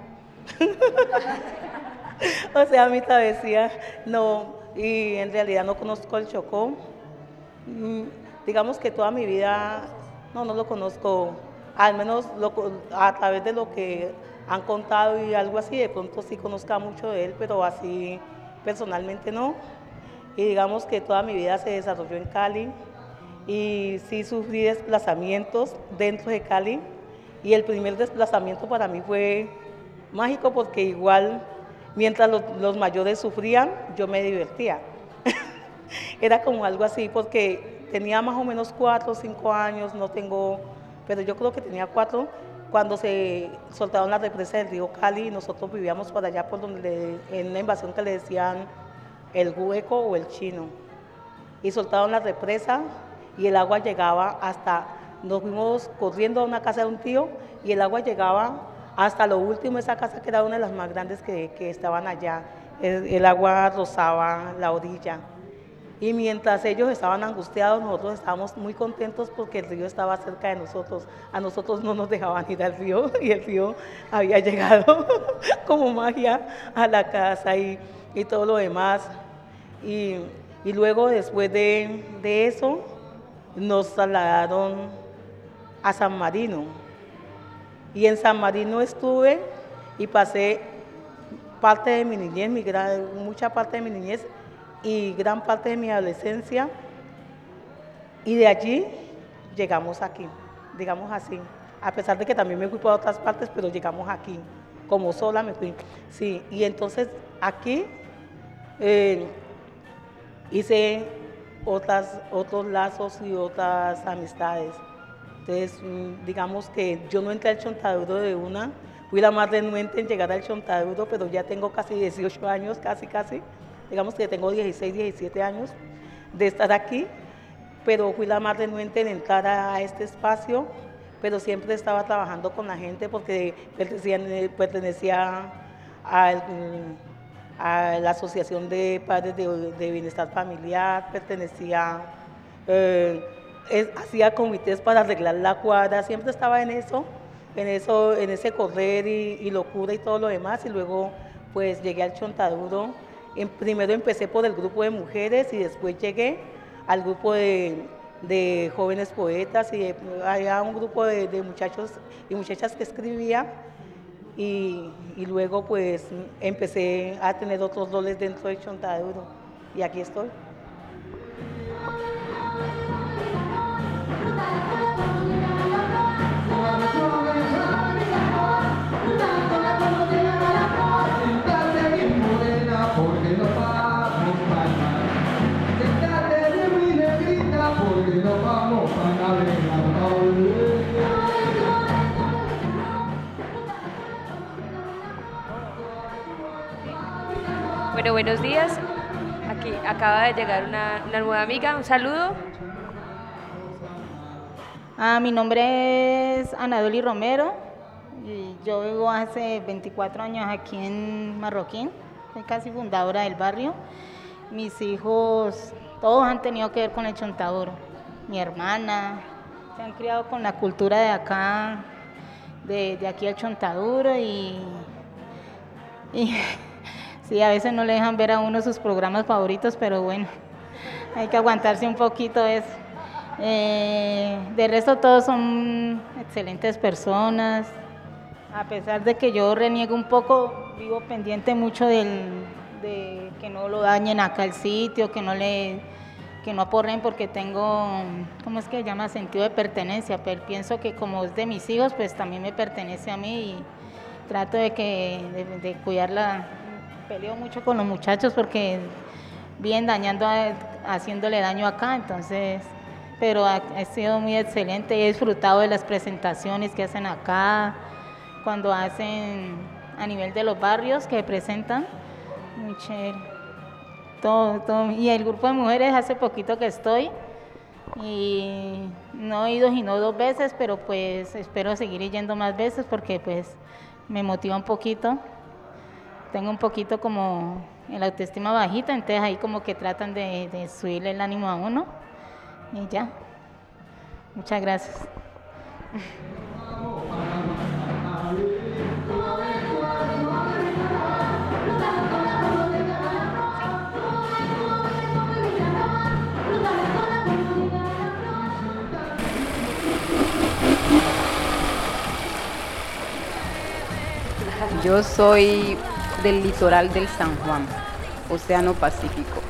O sea, mi travesía, no, y en realidad no conozco el Chocó. Digamos que toda mi vida, no lo conozco, al menos a través de lo que han contado y algo así, de pronto sí conozca mucho de él, pero así personalmente no. Y digamos que toda mi vida se desarrolló en Cali y sí sufrí desplazamientos dentro de Cali, y el primer desplazamiento para mí fue mágico porque igual mientras los mayores sufrían, yo me divertía. Era como algo así porque tenía más o menos 4 o 5 años, no tengo, pero yo creo que tenía 4 cuando se soltaron las represas del río Cali y nosotros vivíamos por allá por donde en una invasión que le decían el Hueco o el Chino, y soltaron la represa y el agua llegaba hasta, nos fuimos corriendo a una casa de un tío y el agua llegaba hasta lo último, esa casa que era una de las más grandes que estaban allá, el agua rozaba la orilla. Y mientras ellos estaban angustiados, nosotros estábamos muy contentos porque el río estaba cerca de nosotros. A nosotros no nos dejaban ir al río y el río había llegado como magia a la casa y todo lo demás. Y luego, después de eso, nos trasladaron a San Marino. Y en San Marino estuve y pasé parte de mi niñez, mucha parte de mi niñez, y gran parte de mi adolescencia, y de allí llegamos aquí, digamos así, a pesar de que también me fui para otras partes, pero llegamos aquí, como sola me fui, sí, y entonces aquí hice otros lazos y otras amistades. Entonces, digamos que yo no entré al Chontaduro de una, fui la más renuente en llegar al Chontaduro, pero ya tengo casi 18 años, casi. Digamos que tengo 16, 17 años de estar aquí, pero fui la más renuente en entrar a este espacio, pero siempre estaba trabajando con la gente porque pertenecía a la Asociación de Padres de Bienestar Familiar, hacía comités para arreglar la cuadra, siempre estaba en ese correr y locura y todo lo demás, y luego pues llegué al Chontaduro. Primero empecé por el grupo de mujeres y después llegué al grupo de jóvenes poetas y había un grupo de muchachos y muchachas que escribía y luego pues empecé a tener otros roles dentro del Chontaduro y aquí estoy. Bueno, buenos días. Aquí acaba de llegar una nueva amiga. Un saludo. Mi nombre es Anadoli Romero y yo vivo hace 24 años aquí en Marroquín. Soy casi fundadora del barrio. Mis hijos, todos han tenido que ver con el Chontaduro. Mi hermana, se han criado con la cultura de acá, de aquí al Chontaduro y sí, a veces no le dejan ver a uno sus programas favoritos, pero bueno, hay que aguantarse un poquito eso. De resto todos son excelentes personas, A pesar de que yo reniego un poco, vivo pendiente mucho de que no lo dañen acá el sitio, que no aporren, porque tengo, ¿cómo es que se llama? Sentido de pertenencia, pero pienso que como es de mis hijos, pues también me pertenece a mí y trato de cuidarla. Peleo mucho con los muchachos porque vienen dañando, haciéndole daño acá, entonces, pero ha sido muy excelente, he disfrutado de las presentaciones que hacen acá, cuando hacen a nivel de los barrios que presentan, muy chévere. Todo. Y el grupo de mujeres hace poquito que estoy y no he ido sino 2 veces, pero pues espero seguir yendo más veces porque pues me motiva un poquito. Tengo un poquito como el autoestima bajita, entonces ahí como que tratan de subirle el ánimo a uno y ya. Muchas gracias. Yo soy del litoral del San Juan, Océano Pacífico.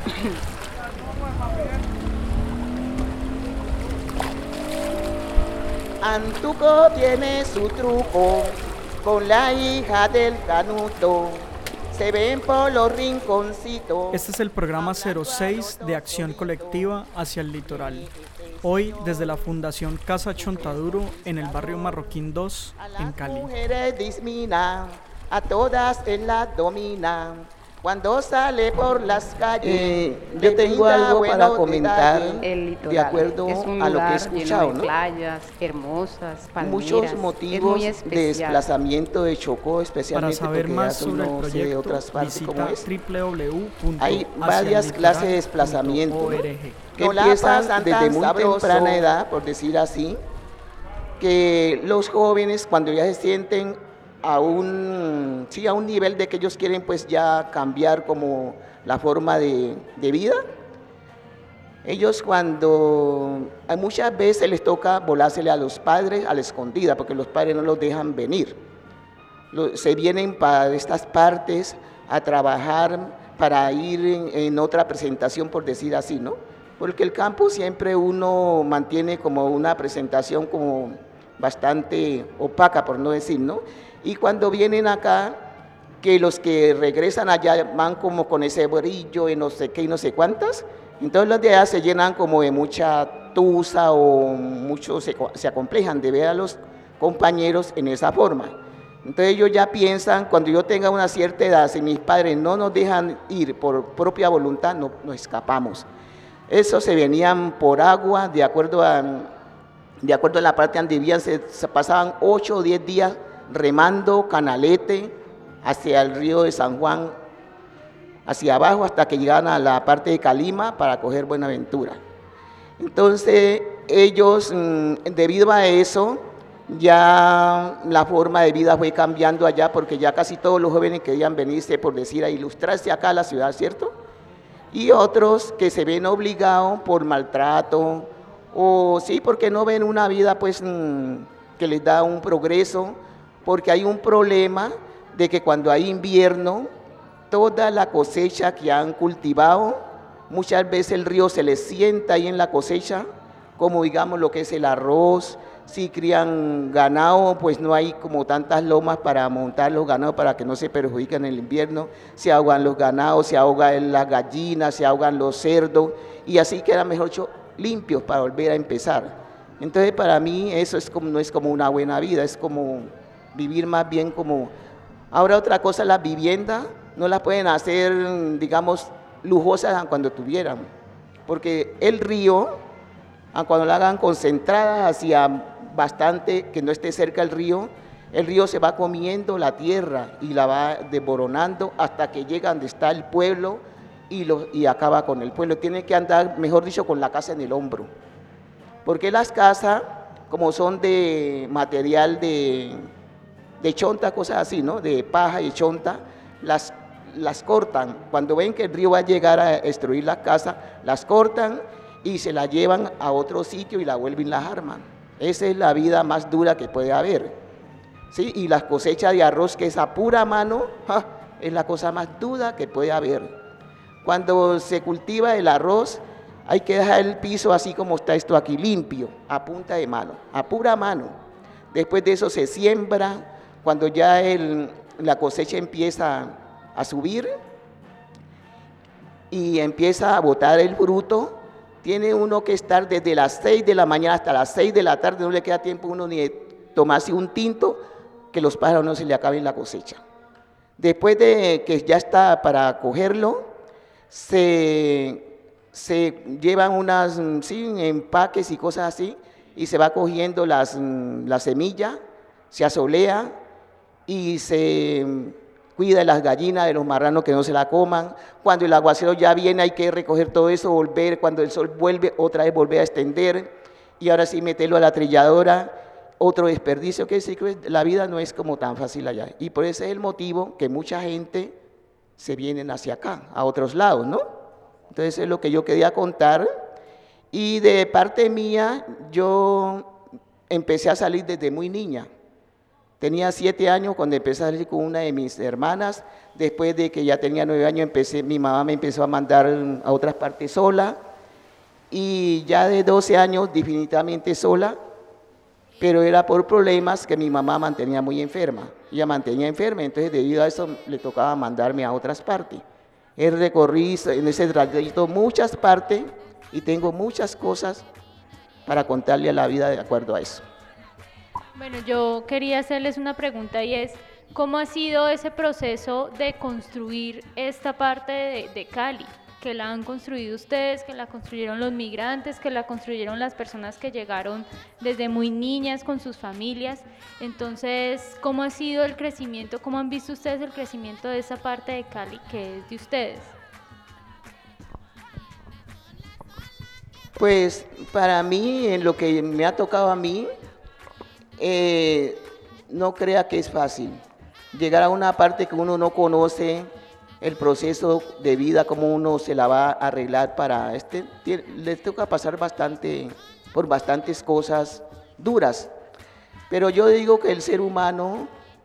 Antuco tiene su truco con la hija del canuto. Se ven por los rinconcitos. Este es el programa 06 de Acción Colectiva hacia el Litoral. Hoy desde la Fundación Casa Chontaduro en el barrio Marroquín 2 en Cali. Mujeres disminan, a todas él las domina. Cuando sale por las calles, yo tengo algo para comentar de acuerdo a lo que he escuchado, lleno de ¿no? playas hermosas, palmeras. Muchos motivos de desplazamiento de Chocó, especialmente para saber porque más ya sobre el uno proyecto, de otras partes como es. Hay varias clases de desplazamiento, ¿no? Que empiezan desde muy temprana edad, por decir así, que los jóvenes cuando ya se sienten a un nivel de que ellos quieren pues ya cambiar como la forma de vida. Ellos cuando muchas veces les toca volársele a los padres a la escondida porque los padres no los dejan venir. Se vienen para estas partes a trabajar para ir en otra presentación, por decir así, ¿no? Porque el campo siempre uno mantiene como una presentación como bastante opaca, por no decir, ¿no? Y cuando vienen acá, que los que regresan allá van como con ese brillo y no sé qué y no sé cuántas, entonces los de allá se llenan como de mucha tusa o muchos se acomplejan de ver a los compañeros en esa forma. Entonces ellos ya piensan, cuando yo tenga una cierta edad, si mis padres no nos dejan ir por propia voluntad, no nos escapamos. Eso se venían por agua, de acuerdo a la parte donde vivían, se pasaban 8 o 10 días remando canalete hacia el río de San Juan, hacia abajo hasta que llegaban a la parte de Calima para coger Buenaventura. Entonces ellos, debido a eso, ya la forma de vida fue cambiando allá porque ya casi todos los jóvenes querían venirse, por decir, a ilustrarse acá a la ciudad, ¿cierto? Y otros que se ven obligados por maltrato o sí, porque no ven una vida pues que les da un progreso, porque hay un problema de que cuando hay invierno, toda la cosecha que han cultivado, muchas veces el río se les sienta ahí en la cosecha, como digamos lo que es el arroz. Si crían ganado, pues no hay como tantas lomas para montar los ganados para que no se perjudiquen en el invierno. Se ahogan los ganados, se ahogan las gallinas, se ahogan los cerdos, y así quedan, mejor dicho, limpios para volver a empezar. Entonces para mí eso no es como una buena vida, es como vivir más bien como... Ahora otra cosa, las viviendas no las pueden hacer, digamos, lujosas cuando tuvieran, porque el río, cuando la hagan concentrada hacia bastante, que no esté cerca el río se va comiendo la tierra y la va desboronando hasta que llega donde está el pueblo y acaba con el pueblo. Tiene que andar, mejor dicho, con la casa en el hombro, porque las casas, como son de material de chonta, cosas así, ¿no? De paja y chonta, las cortan. Cuando ven que el río va a llegar a destruir la casa, las cortan y se la llevan a otro sitio y la vuelven y la arman. Esa es la vida más dura que puede haber. ¿sí? Y la cosecha de arroz, que es a pura mano, ¡ja!, es la cosa más dura que puede haber. Cuando se cultiva el arroz, hay que dejar el piso así como está esto aquí, limpio, a punta de mano, a pura mano. Después de eso se siembra, cuando ya la cosecha empieza a subir y empieza a botar el fruto, tiene uno que estar desde las 6 de la mañana hasta las 6 de la tarde, no le queda tiempo uno ni de tomarse un tinto, que los pájaros no se le acaben la cosecha. Después de que ya está para cogerlo, se llevan unas empaques y cosas así, y se va cogiendo la semilla, se asolea y se cuida de las gallinas, de los marranos que no se la coman. Cuando el aguacero ya viene hay que recoger todo eso, volver, cuando el sol vuelve, otra vez volver a extender, y ahora sí meterlo a la trilladora. Otro desperdicio, que sí, que la vida no es como tan fácil allá. Y por ese es el motivo que mucha gente se vienen hacia acá, a otros lados, ¿no? Entonces es lo que yo quería contar. Y de parte mía, yo empecé a salir desde muy niña. Tenía 7 años cuando empecé a salir con una de mis hermanas. Después de que ya tenía 9 años, mi mamá me empezó a mandar a otras partes sola. Y ya de 12 años definitivamente sola, pero era por problemas que mi mamá mantenía muy enferma. Ella mantenía enferma, entonces debido a eso le tocaba mandarme a otras partes. Recorrí en ese trayecto muchas partes y tengo muchas cosas para contarle a la vida de acuerdo a eso. Bueno, yo quería hacerles una pregunta y es, ¿cómo ha sido ese proceso de construir esta parte de Cali? Que la han construido ustedes, que la construyeron los migrantes, que la construyeron las personas que llegaron desde muy niñas con sus familias. Entonces, ¿cómo ha sido el crecimiento? ¿Cómo han visto ustedes el crecimiento de esa parte de Cali que es de ustedes? Pues para mí, en lo que me ha tocado a mí, no crea que es fácil. Llegar a una parte que uno no conoce, el proceso de vida, cómo uno se la va a arreglar para le toca pasar por bastantes cosas duras. Pero yo digo que el ser humano,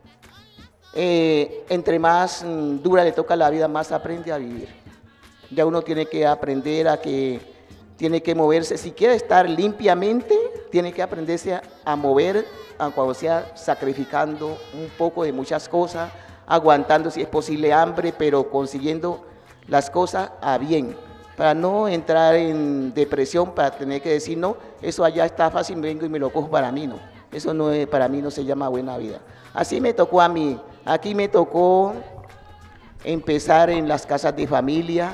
entre más dura le toca la vida, más aprende a vivir. Ya uno tiene que aprender a que tiene que moverse. Si quiere estar limpiamente, tiene que aprenderse a mover, cuando sea sacrificando un poco de muchas cosas, aguantando si es posible hambre, pero consiguiendo las cosas a bien, para no entrar en depresión, para tener que decir, no, eso allá está fácil, vengo y me lo cojo para mí, no. Eso no es, para mí no se llama buena vida. Así me tocó a mí. Aquí me tocó empezar en las casas de familia,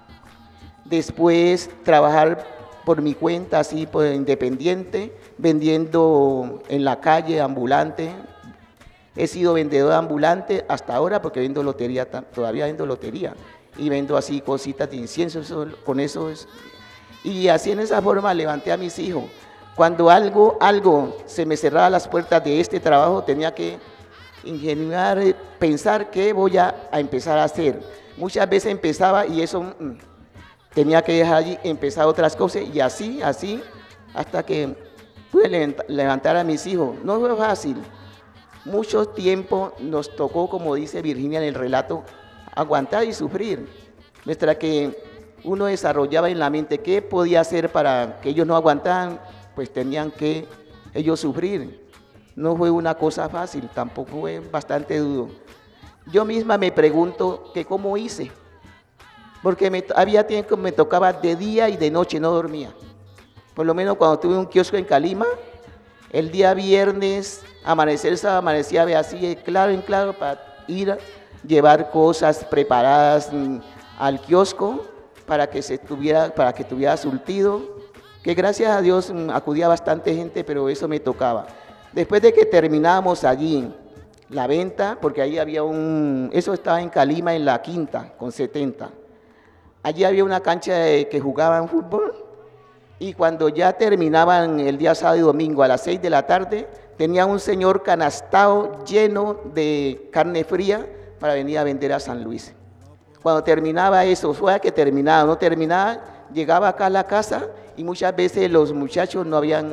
después trabajar por mi cuenta, así pues, independiente, vendiendo en la calle, ambulante. He sido vendedor ambulante hasta ahora porque vendo lotería, todavía vendo lotería. Y vendo así cositas de incienso, con eso es. Y así en esa forma levanté a mis hijos. Cuando algo se me cerraba las puertas de este trabajo, tenía que ingeniar, pensar qué voy a empezar a hacer. Muchas veces empezaba y eso tenía que dejar allí, empezar otras cosas y así, hasta que pude levantar a mis hijos. No fue fácil. Mucho tiempo nos tocó, como dice Virginia en el relato, aguantar y sufrir. Mientras que uno desarrollaba en la mente qué podía hacer para que ellos no aguantaran, pues tenían que ellos sufrir. No fue una cosa fácil, tampoco fue bastante duro. Yo misma me pregunto que cómo hice, porque había tiempo que me tocaba de día y de noche, no dormía. Por lo menos cuando tuve un kiosco en Calima, el día viernes, amanecía así claro en claro para ir a llevar cosas preparadas al kiosco para que tuviera surtido, que gracias a Dios acudía bastante gente, pero eso me tocaba. Después de que terminábamos allí la venta, porque ahí había eso estaba en Calima en la Quinta con 70. Allí había una cancha que jugaban fútbol. Y cuando ya terminaban el día sábado y domingo a las 6 de la tarde, tenía un señor canastado lleno de carne fría para venir a vender a San Luis. Cuando terminaba eso, fue que terminaba, no terminaba, llegaba acá a la casa y muchas veces los muchachos no habían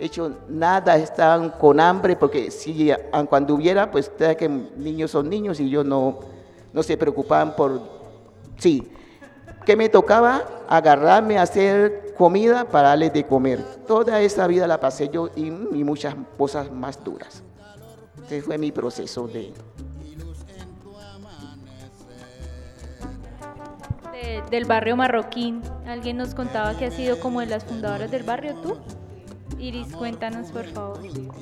hecho nada, están con hambre, porque si cuando hubiera, pues que niños son niños y ellos no se preocupaban por, sí, que me tocaba agarrarme a hacer comida para darles de comer. Toda esa vida la pasé yo y muchas cosas más duras. Ese fue mi proceso del barrio Marroquín. Alguien nos contaba que ha sido como de las fundadoras del barrio, ¿tú? Iris, cuéntanos, por favor.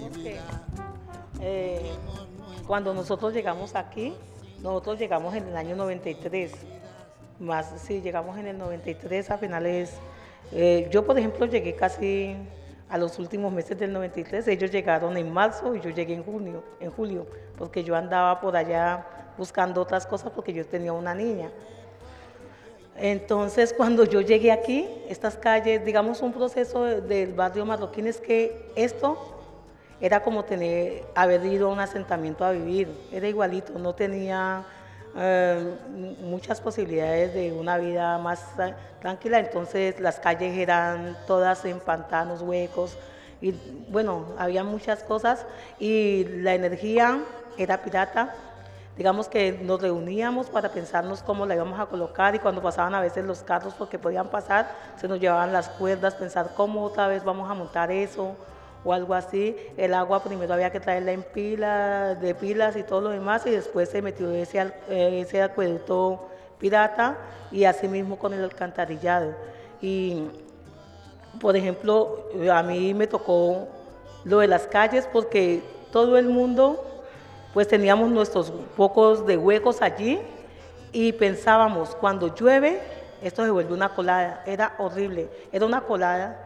Cuando nosotros llegamos aquí, nosotros llegamos en el año 93. Llegamos en el 93 a finales. Yo, por ejemplo, llegué casi a los últimos meses del 93. Ellos llegaron en marzo y yo llegué en julio, porque yo andaba por allá buscando otras cosas porque yo tenía una niña. Entonces, cuando yo llegué aquí, estas calles, digamos, un proceso del barrio Marroquín es que esto era como haber ido a un asentamiento a vivir, era igualito, no tenía muchas posibilidades de una vida más tranquila. Entonces las calles eran todas en pantanos, huecos, y bueno, había muchas cosas, y la energía era pirata. Digamos que nos reuníamos para pensarnos cómo la íbamos a colocar, y cuando pasaban a veces los carros, porque podían pasar, se nos llevaban las cuerdas, pensar cómo otra vez vamos a montar eso o algo así. El agua primero había que traerla en pilas y todo lo demás, y después se metió ese acueducto pirata, y así mismo con el alcantarillado. Y por ejemplo, a mí me tocó lo de las calles, porque todo el mundo pues teníamos nuestros pocos de huecos allí, y pensábamos, cuando llueve, esto se vuelve una colada. Era horrible, era una colada.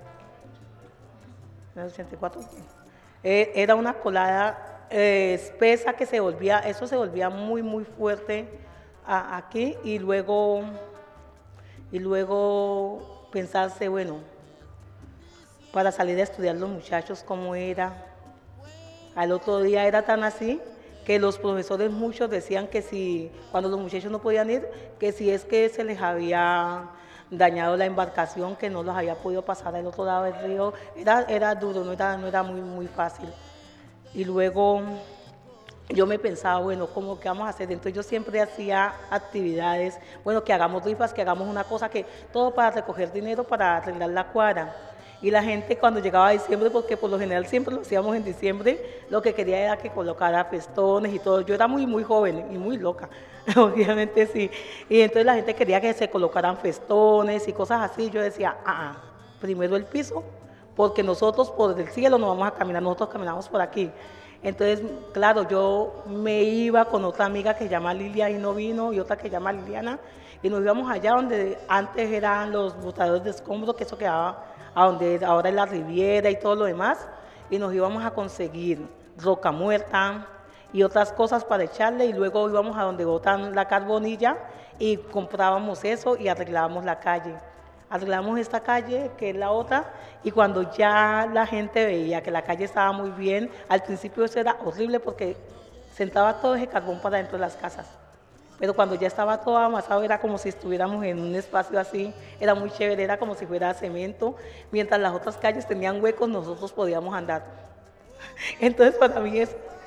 Era una colada espesa que eso se volvía muy, muy fuerte aquí, y luego pensarse, bueno, para salir a estudiar los muchachos, ¿cómo era? Al otro día era tan así que los profesores muchos decían que cuando los muchachos no podían ir, que si es que se les había dañado la embarcación, que no los había podido pasar al otro lado del río. Era duro, no era muy, muy fácil. Y luego yo me pensaba, bueno, ¿cómo qué vamos a hacer? Entonces yo siempre hacía actividades, bueno, que hagamos rifas, que hagamos una cosa, que todo para recoger dinero para arreglar la cuadra. Y la gente, cuando llegaba a diciembre, porque por lo general siempre lo hacíamos en diciembre, lo que quería era que colocara festones y todo. Yo era muy, muy joven y muy loca, obviamente sí. Y entonces la gente quería que se colocaran festones y cosas así. Yo decía, primero el piso, porque nosotros por el cielo no vamos a caminar, nosotros caminamos por aquí. Entonces, claro, yo me iba con otra amiga que se llama Lilia y no vino, y otra que se llama Liliana, y nos íbamos allá donde antes eran los botadores de escombros, que eso quedaba a donde ahora es la Riviera y todo lo demás, y nos íbamos a conseguir roca muerta y otras cosas para echarle, y luego íbamos a donde botan la carbonilla y comprábamos eso y arreglábamos la calle. Arreglamos esta calle, que es la otra, y cuando ya la gente veía que la calle estaba muy bien, al principio eso era horrible porque sentaba todo ese carbón para dentro de las casas. Pero cuando ya estaba todo amasado era como si estuviéramos en un espacio así, era muy chévere, era como si fuera cemento. Mientras las otras calles tenían huecos, nosotros podíamos andar. Entonces para mí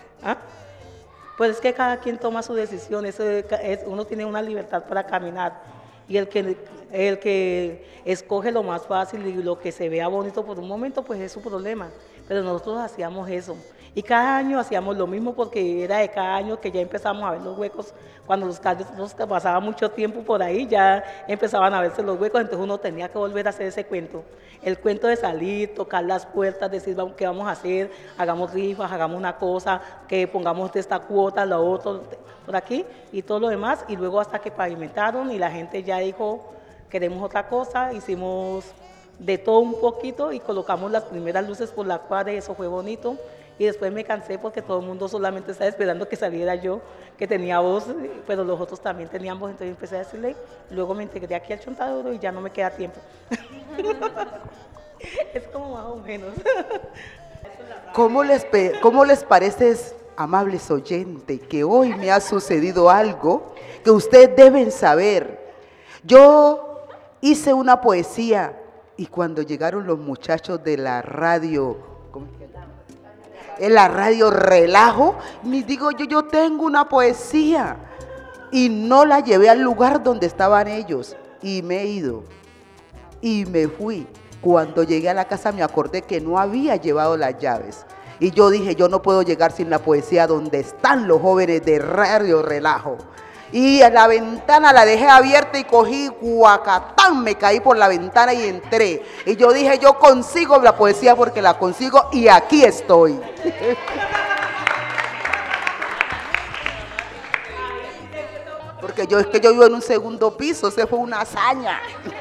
pues es que cada quien toma su decisión, uno tiene una libertad para caminar, y el que escoge lo más fácil y lo que se vea bonito por un momento, pues es su problema. Pero nosotros hacíamos eso. Y cada año hacíamos lo mismo, porque era de cada año que ya empezamos a ver los huecos. Cuando los carros pasaban mucho tiempo por ahí, ya empezaban a verse los huecos, entonces uno tenía que volver a hacer ese cuento. El cuento de salir, tocar las puertas, decir qué vamos a hacer, hagamos rifas, hagamos una cosa, que pongamos de esta cuota, la otra, por aquí, y todo lo demás. Y luego hasta que pavimentaron y la gente ya dijo, queremos otra cosa, hicimos de todo un poquito y colocamos las primeras luces por la cuadra, y eso fue bonito. Y después me cansé porque todo el mundo solamente estaba esperando que saliera yo, que tenía voz, pero los otros también tenían voz, entonces empecé a decirle, luego me integré aquí al Chontaduro y ya no me queda tiempo. Es como más o menos. ¿Cómo les parece, amables oyentes, que hoy me ha sucedido algo que ustedes deben saber? Yo hice una poesía Y cuando llegaron los muchachos de la radio, en la radio Relajo, me digo yo tengo una poesía. Y no la llevé al lugar donde estaban ellos. Y me he ido. Y me fui. Cuando llegué a la casa me acordé que no había llevado las llaves. Y yo dije, yo no puedo llegar sin la poesía donde están los jóvenes de Radio Relajo. Y a la ventana la dejé abierta y cogí guacatán, me caí por la ventana y entré. Y yo dije, yo consigo la poesía porque la consigo y aquí estoy. Porque yo vivo en un segundo piso, se fue una hazaña.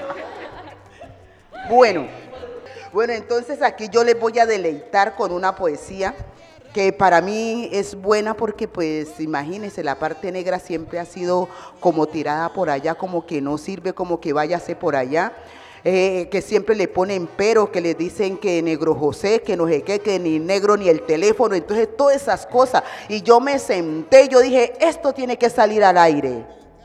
Bueno, entonces aquí yo les voy a deleitar con una poesía que para mí es buena porque pues imagínense, la parte negra siempre ha sido como tirada por allá, como que no sirve, como que váyase por allá, que siempre le ponen pero, que le dicen que negro José, que no sé qué, que ni negro ni el teléfono, entonces todas esas cosas. Y yo me senté, yo dije, esto tiene que salir al aire.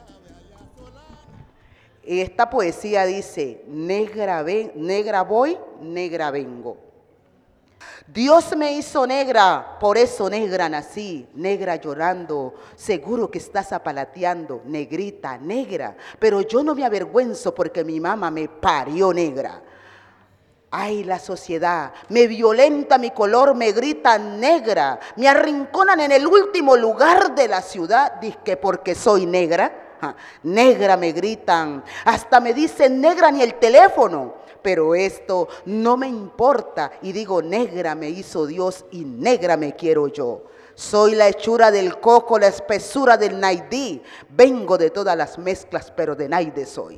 Y esta poesía dice, negra voy, negra vengo. Dios me hizo negra, por eso negra nací, negra llorando, seguro que estás apalateando, negrita, negra, pero yo no me avergüenzo porque mi mamá me parió negra. Ay, la sociedad, me violenta mi color, me gritan negra, me arrinconan en el último lugar de la ciudad, dizque porque soy negra. Negra me gritan, hasta me dicen negra ni el teléfono, pero esto no me importa y digo negra me hizo Dios y negra me quiero yo. Soy la hechura del coco, la espesura del naidí, vengo de todas las mezclas pero de naide soy.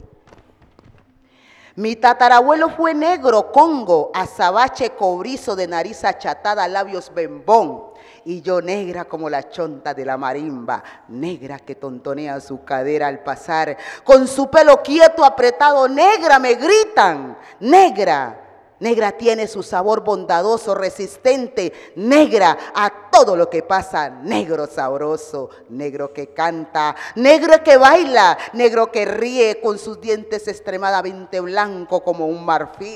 Mi tatarabuelo fue negro, congo, azabache cobrizo de nariz achatada, labios bembón. Y yo negra como la chonta de la marimba, negra que tontonea su cadera al pasar, con su pelo quieto apretado, negra me gritan, negra. Negra tiene su sabor bondadoso, resistente, negra a todo lo que pasa, negro sabroso, negro que canta, negro que baila, negro que ríe con sus dientes extremadamente blancos como un marfil.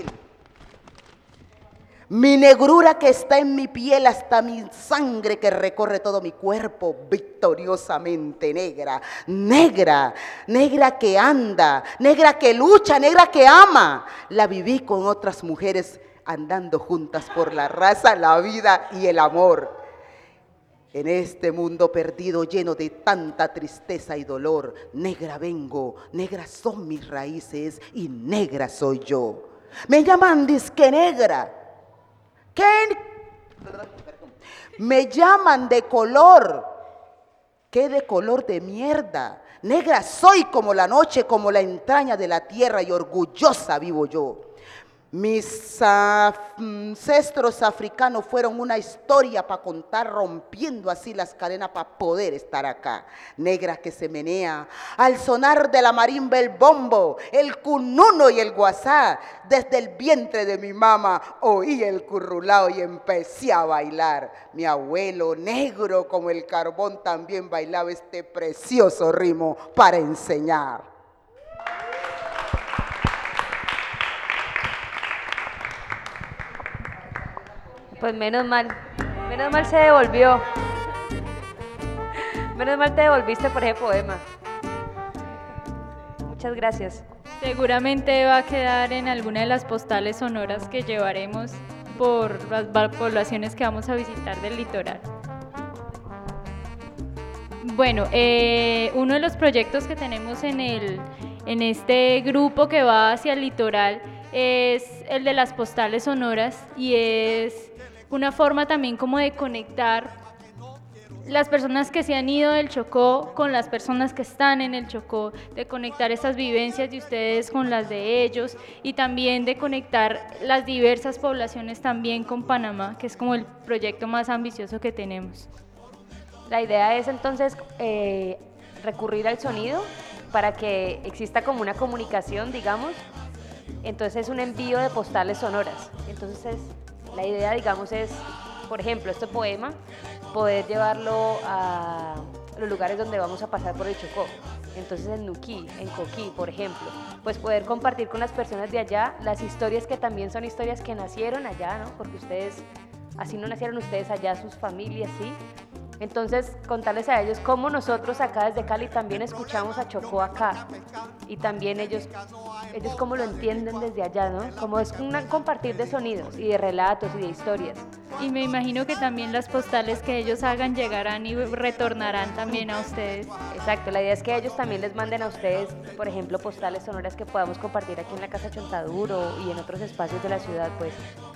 Mi negrura que está en mi piel hasta mi sangre que recorre todo mi cuerpo, victoriosamente negra, negra, negra que anda, negra que lucha, negra que ama. La viví con otras mujeres andando juntas por la raza, la vida y el amor. En este mundo perdido lleno de tanta tristeza y dolor, negra vengo, negras son mis raíces y negra soy yo. Me llaman disque negra. Me llaman de color. ¿Qué de color de mierda? Negra soy como la noche, como la entraña de la tierra y orgullosa vivo yo. Mis ancestros africanos fueron una historia para contar, rompiendo así las cadenas para poder estar acá. Negra que se menea al sonar de la marimba, el bombo, el cununo y el guasá. Desde el vientre de mi mamá oí el currulao y empecé a bailar. Mi abuelo, negro como el carbón, también bailaba este precioso ritmo para enseñar. Pues menos mal se devolvió. Menos mal te devolviste por ese poema. Muchas gracias. Seguramente va a quedar en alguna de las postales sonoras que llevaremos por las poblaciones que vamos a visitar del litoral. Bueno, uno de los proyectos que tenemos en este grupo que va hacia el litoral es el de las postales sonoras y es una forma también como de conectar las personas que se han ido del Chocó con las personas que están en el Chocó, de conectar esas vivencias de ustedes con las de ellos y también de conectar las diversas poblaciones también con Panamá, que es como el proyecto más ambicioso que tenemos. La idea es entonces recurrir al sonido para que exista como una comunicación, digamos. Entonces es un envío de postales sonoras. Entonces la idea, digamos, es, por ejemplo, este poema, poder llevarlo a los lugares donde vamos a pasar por el Chocó. Entonces en Nuquí, en Coquí, por ejemplo, pues poder compartir con las personas de allá las historias que también son historias que nacieron allá, ¿no? Porque ustedes, así no nacieron ustedes allá, sus familias, ¿sí? Entonces, contarles a ellos cómo nosotros acá desde Cali también escuchamos a Chocó acá y también ellos cómo lo entienden desde allá, ¿no? Como es un compartir de sonidos y de relatos y de historias. Y me imagino que también las postales que ellos hagan llegarán y retornarán también a ustedes. Exacto, la idea es que ellos también les manden a ustedes, por ejemplo, postales sonoras que podamos compartir aquí en la Casa Chontaduro y en otros espacios de la ciudad, pues.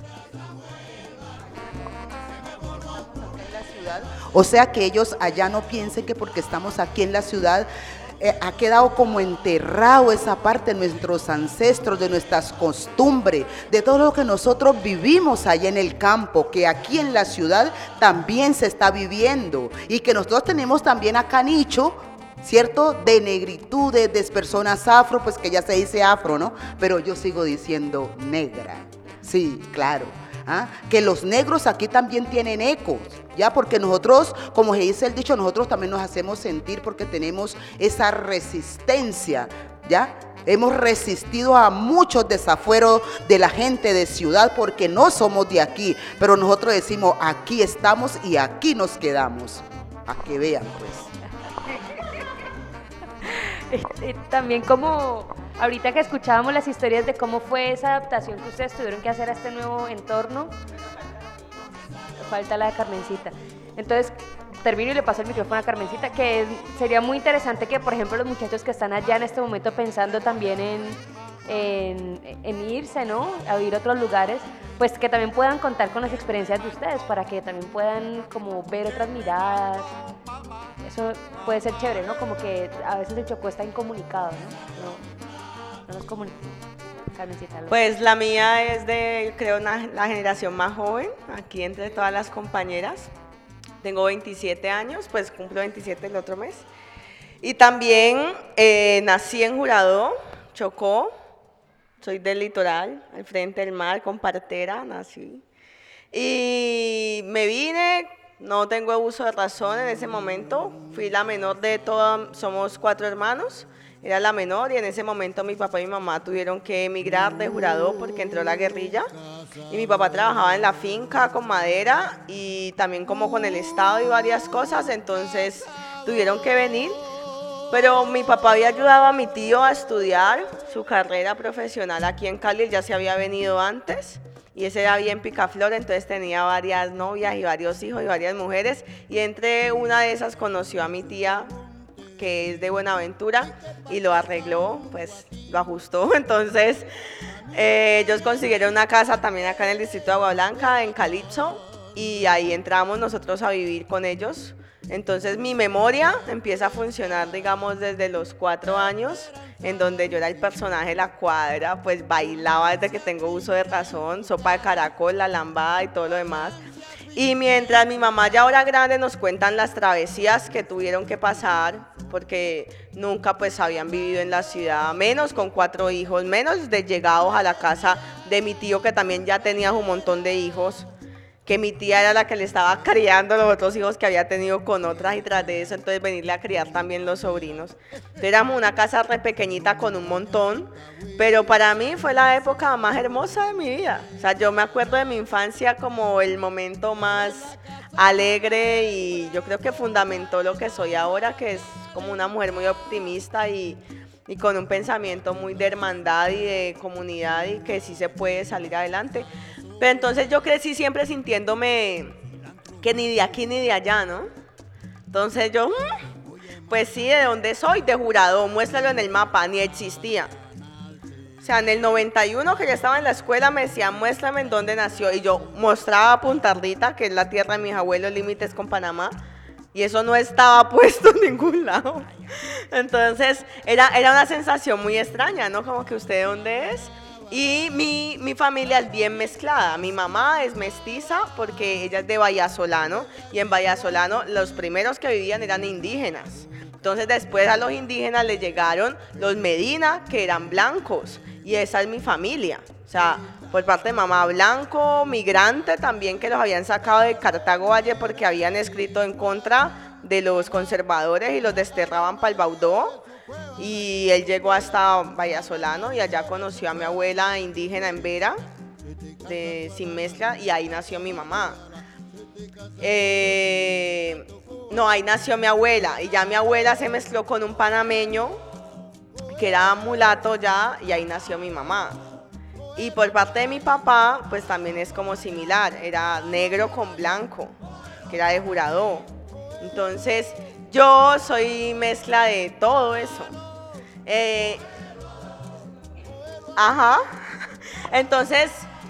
O sea que ellos allá no piensen que porque estamos aquí en la ciudad ha quedado como enterrado esa parte de nuestros ancestros, de nuestras costumbres, de todo lo que nosotros vivimos allá en el campo, que aquí en la ciudad también se está viviendo y que nosotros tenemos también acá nicho, ¿cierto? De negritudes, de personas afro, pues que ya se dice afro, ¿no? Pero yo sigo diciendo negra, sí, claro. ¿Ah? Que los negros aquí también tienen ecos, ya, porque nosotros, como se dice el dicho, nosotros también nos hacemos sentir porque tenemos esa resistencia, ya. Hemos resistido a muchos desafueros de la gente de ciudad porque no somos de aquí, pero nosotros decimos aquí estamos y aquí nos quedamos, a que vean pues. También como ahorita que escuchábamos las historias de cómo fue esa adaptación que ustedes tuvieron que hacer a este nuevo entorno, falta la de Carmencita. Entonces, termino y le paso el micrófono a Carmencita, que sería muy interesante que, por ejemplo, los muchachos que están allá en este momento pensando también en irse, ¿no? A vivir a otros lugares, pues que también puedan contar con las experiencias de ustedes, para que también puedan como ver otras miradas. Eso puede ser chévere, ¿no? Como que a veces el Chocó está incomunicado, ¿no? No nos comunica. Carmencita. Pues la mía es de, creo, la generación más joven, aquí entre todas las compañeras. Tengo 27 años, pues cumplo 27 el otro mes. Y también nací en Jurado, Chocó. Soy del litoral, al frente del mar, con partera, nací. Y me vine, no tengo uso de razón en ese momento. Fui la menor de todas, somos 4 hermanos. Era la menor y en ese momento mi papá y mi mamá tuvieron que emigrar de Jurado porque entró la guerrilla. Y mi papá trabajaba en la finca con madera y también como con el Estado y varias cosas, entonces tuvieron que venir. Pero mi papá había ayudado a mi tío a estudiar su carrera profesional aquí en Cali, él ya se había venido antes y ese era bien picaflor, entonces tenía varias novias y varios hijos y varias mujeres y entre una de esas conoció a mi tía, que es de Buenaventura, y lo arregló, pues lo ajustó. Entonces ellos consiguieron una casa también acá en el distrito de Agua Blanca, en Calipso, y ahí entramos nosotros a vivir con ellos. Entonces mi memoria empieza a funcionar, digamos, desde los 4 años, en donde yo era el personaje de la cuadra, pues bailaba desde que tengo uso de razón, sopa de caracol, la lambada y todo lo demás. Y mientras mi mamá ya ahora grande nos cuentan las travesías que tuvieron que pasar, porque nunca pues habían vivido en la ciudad, menos con 4 hijos, menos de llegados a la casa de mi tío que también ya tenía un montón de hijos, que mi tía era la que le estaba criando los otros hijos que había tenido con otras y tras de eso, entonces venirle a criar también los sobrinos. Entonces éramos una casa re pequeñita con un montón, pero para mí fue la época más hermosa de mi vida. O sea, yo me acuerdo de mi infancia como el momento más alegre y yo creo que fundamentó lo que soy ahora, que es como una mujer muy optimista y con un pensamiento muy de hermandad y de comunidad y que sí se puede salir adelante. Pero entonces yo crecí siempre sintiéndome que ni de aquí ni de allá, ¿no? Entonces yo, pues sí, ¿de dónde soy? De Jurado, muéstralo en el mapa, ni existía. O sea, en el 91 que ya estaba en la escuela me decían, muéstrame en dónde nació. Y yo mostraba Punta Rita, que es la tierra de mis abuelos, límites con Panamá. Y eso no estaba puesto en ningún lado. Entonces era una sensación muy extraña, ¿no? Como que usted de dónde es. Y mi familia es bien mezclada. Mi mamá es mestiza porque ella es de Vallasolano y en Vallasolano los primeros que vivían eran indígenas. Entonces después a los indígenas les llegaron los Medina, que eran blancos, y esa es mi familia. O sea, por parte de mamá blanco, migrante también, que los habían sacado de Cartago Valle porque habían escrito en contra de los conservadores y los desterraban para el Baudó. y él llegó hasta Vallasolano y allá conoció a mi abuela indígena en Vera, sin mezcla, y ahí nació mi mamá. No, ahí nació mi abuela y ya mi abuela se mezcló con un panameño que era mulato ya y ahí nació mi mamá. Y por parte de mi papá, pues también es como similar, era negro con blanco, que era de Jurado. Entonces, yo soy mezcla de todo eso. Entonces,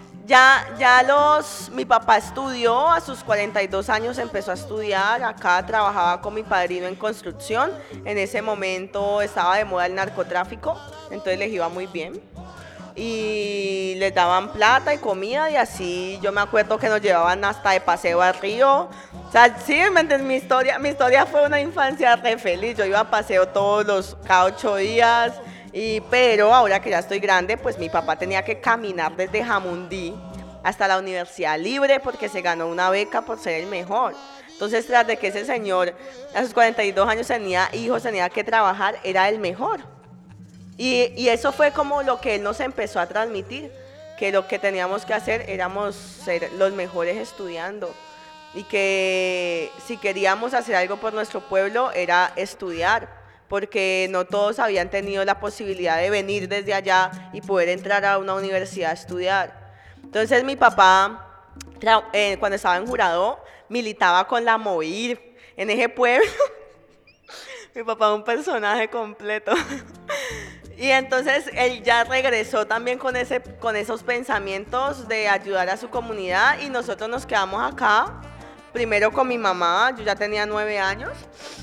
mi papá estudió, a sus 42 años empezó a estudiar, acá trabajaba con mi padrino en construcción, en ese momento estaba de moda el narcotráfico, entonces les iba muy bien. Y les daban plata y comida y así yo me acuerdo que nos llevaban hasta de paseo al río. O sea, sí, mi historia fue una infancia re feliz. Yo iba a paseo cada 8 días, pero ahora que ya estoy grande, pues mi papá tenía que caminar desde Jamundí hasta la Universidad Libre porque se ganó una beca por ser el mejor. Entonces, tras de que ese señor a sus 42 años tenía hijos, tenía que trabajar, era el mejor. Y eso fue como lo que él nos empezó a transmitir, que lo que teníamos que hacer éramos ser los mejores estudiando y que si queríamos hacer algo por nuestro pueblo era estudiar, porque no todos habían tenido la posibilidad de venir desde allá y poder entrar a una universidad a estudiar. Entonces mi papá, cuando estaba en Jurado, militaba con la MOIR en ese pueblo. Mi papá es un personaje completo. Y entonces él ya regresó también con esos pensamientos de ayudar a su comunidad y nosotros nos quedamos acá, primero con mi mamá, yo ya tenía 9 años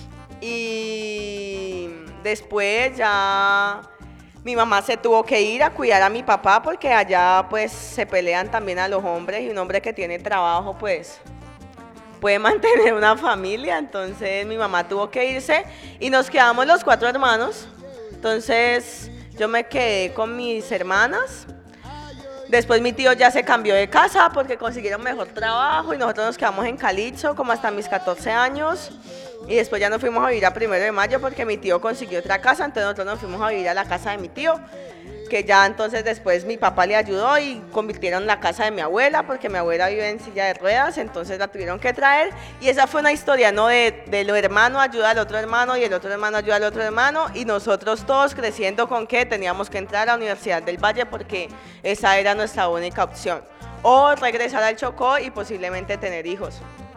y después ya mi mamá se tuvo que ir a cuidar a mi papá porque allá pues se pelean también a los hombres y un hombre que tiene trabajo pues puede mantener una familia, entonces mi mamá tuvo que irse y nos quedamos los 4 hermanos. Entonces yo me quedé con mis hermanas, después mi tío ya se cambió de casa porque consiguieron mejor trabajo y nosotros nos quedamos en Calixto como hasta mis 14 años y después ya nos fuimos a vivir a 1 de Mayo porque mi tío consiguió otra casa, entonces nosotros nos fuimos a vivir a la casa de mi tío, que ya entonces después mi papá le ayudó y convirtieron la casa de mi abuela porque mi abuela vive en silla de ruedas, entonces la tuvieron que traer y esa fue una historia, ¿no? De lo hermano ayuda al otro hermano y el otro hermano ayuda al otro hermano y nosotros todos creciendo con que teníamos que entrar a la Universidad del Valle porque esa era nuestra única opción o regresar al Chocó y posiblemente tener hijos.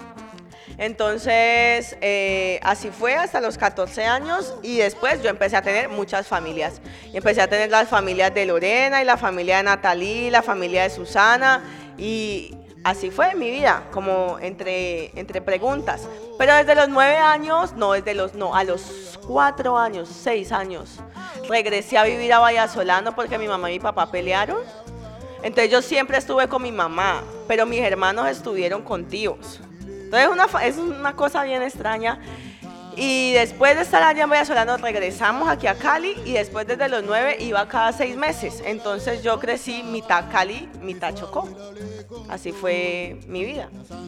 Entonces, así fue hasta los 14 años y después yo empecé a tener muchas familias. Y empecé a tener las familias de Lorena y la familia de Natalí, la familia de Susana y así fue mi vida, como entre preguntas. Pero desde los 9 años, a los 4 años, 6 años, regresé a vivir a Vallasolano porque mi mamá y mi papá pelearon. Entonces yo siempre estuve con mi mamá, pero mis hermanos estuvieron con tíos. Entonces es una cosa bien extraña y después de estar allá en Vallasolano regresamos aquí a Cali y después desde los 9 iba cada 6 meses, entonces yo crecí mitad Cali, mitad Chocó, así fue mi vida.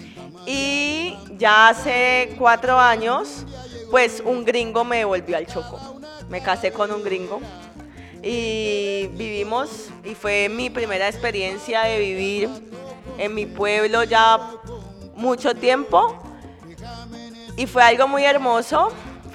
Y ya hace 4 años pues un gringo me devolvió al Chocó, me casé con un gringo y vivimos y fue mi primera experiencia de vivir en mi pueblo ya mucho tiempo y fue algo muy hermoso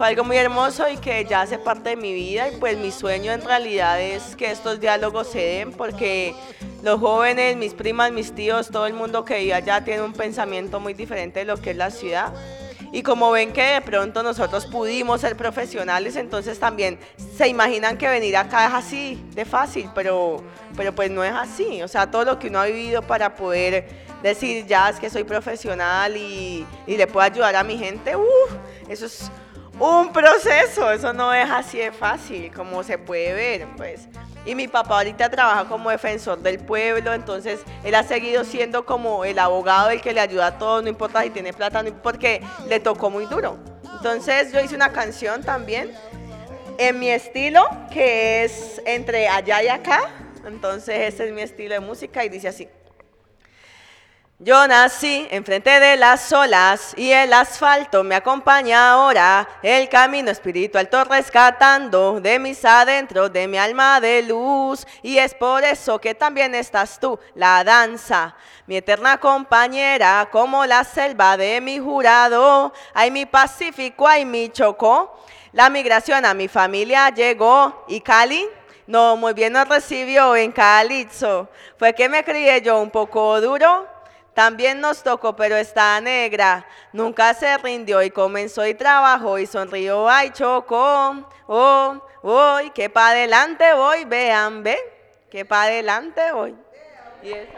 y que ya hace parte de mi vida y pues mi sueño en realidad es que estos diálogos se den porque los jóvenes, mis primas, mis tíos, todo el mundo que vive allá tiene un pensamiento muy diferente de lo que es la ciudad y como ven que de pronto nosotros pudimos ser profesionales, entonces también se imaginan que venir acá es así de fácil, pero pues no es así, o sea, todo lo que uno ha vivido para poder decir ya es que soy profesional y le puedo ayudar a mi gente, eso es un proceso, eso no es así de fácil como se puede ver, pues. Y mi papá ahorita trabaja como defensor del pueblo, entonces él ha seguido siendo como el abogado, el que le ayuda a todos, no importa si tiene plata, porque le tocó muy duro. Entonces yo hice una canción también en mi estilo, que es entre allá y acá, entonces ese es mi estilo de música y dice así. Yo nací enfrente de las olas y el asfalto me acompaña ahora. El camino espiritual todo rescatando de mis adentros, de mi alma de luz. Y es por eso que también estás tú, la danza, mi eterna compañera, como la selva de mi jurado. Ay, mi Pacífico, ay, mi Chocó. La migración a mi familia llegó y Cali, no, muy bien nos recibió en Calipso. Fue que me crié yo un poco duro. También nos tocó, pero esta negra nunca se rindió y comenzó y trabajó y sonrió. Ay, Chocó, oh, voy, que pa' adelante voy, vean, ve, que pa' adelante voy. Y esa es.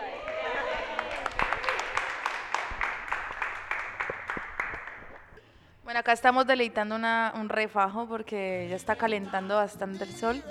Bueno, acá estamos deleitando un refajo porque ya está calentando bastante el sol.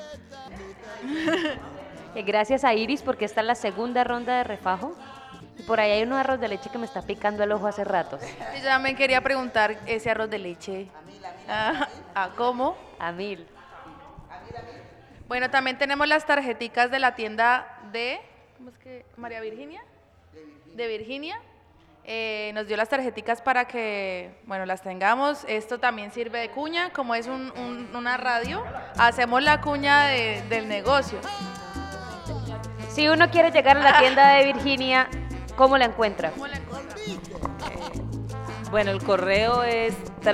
Gracias a Iris porque esta es la segunda ronda de refajo. Y por ahí hay un arroz de leche que me está picando el ojo hace ratos. Yo también quería preguntar ese arroz de leche. ¿A cómo? A 1000. Bueno, también tenemos las tarjeticas de la tienda de... ¿Cómo es que? ¿María Virginia? De Virginia. Nos dio las tarjeticas para que, bueno, las tengamos. Esto también sirve de cuña, como es una radio, hacemos la cuña del negocio. Si uno quiere llegar a la tienda de Virginia, ¿cómo la encuentra? Bueno, el correo es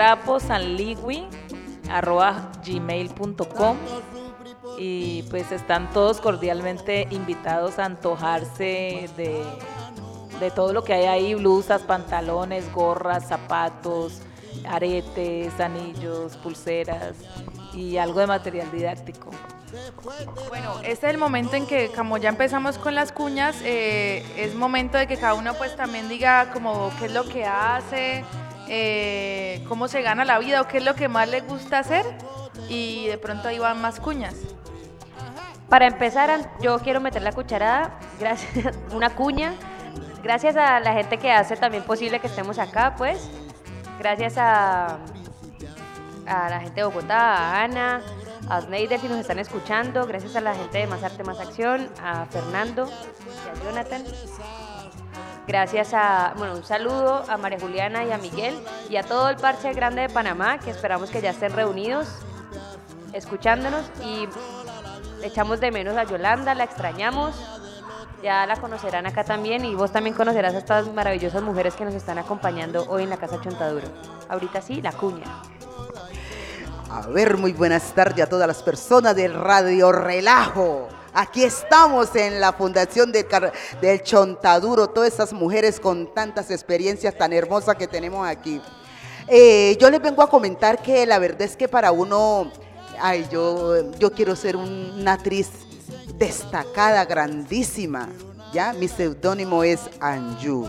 traposanligui@gmail.com y pues están todos cordialmente invitados a antojarse de todo lo que hay ahí: blusas, pantalones, gorras, zapatos, aretes, anillos, pulseras y algo de material didáctico. Bueno, este es el momento en que, como ya empezamos con las cuñas, es momento de que cada uno pues también diga como qué es lo que hace, cómo se gana la vida o qué es lo que más le gusta hacer, y de pronto ahí van más cuñas. Para empezar, yo quiero meter la cucharada, gracias, una cuña, gracias a la gente que hace también posible que estemos acá, pues, gracias a la gente de Bogotá, a Ana, a Sneider si nos están escuchando, gracias a la gente de Más Arte Más Acción, a Fernando y a Jonathan, gracias un saludo a María Juliana y a Miguel y a todo el parche grande de Panamá, que esperamos que ya estén reunidos, escuchándonos, y echamos de menos a Yolanda, la extrañamos, ya la conocerán acá también, y vos también conocerás a estas maravillosas mujeres que nos están acompañando hoy en la Casa Chontaduro. Ahorita sí, la cuña. A ver, muy buenas tardes a todas las personas del Radio Relajo. Aquí estamos en la fundación del Chontaduro, todas esas mujeres con tantas experiencias tan hermosas que tenemos aquí. Yo les vengo a comentar que la verdad es que para uno, yo quiero ser una actriz destacada, grandísima, ¿ya? Mi seudónimo es Anju.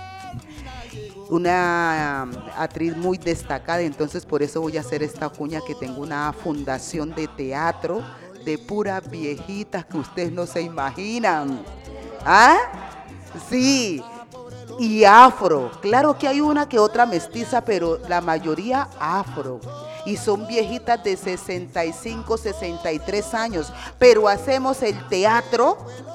Una actriz muy destacada, entonces por eso voy a hacer esta cuña, que tengo una fundación de teatro de puras viejitas que ustedes no se imaginan. ¿Ah? Sí, y afro. Claro que hay una que otra mestiza, pero la mayoría afro. Y son viejitas de 65, 63 años, pero hacemos el teatro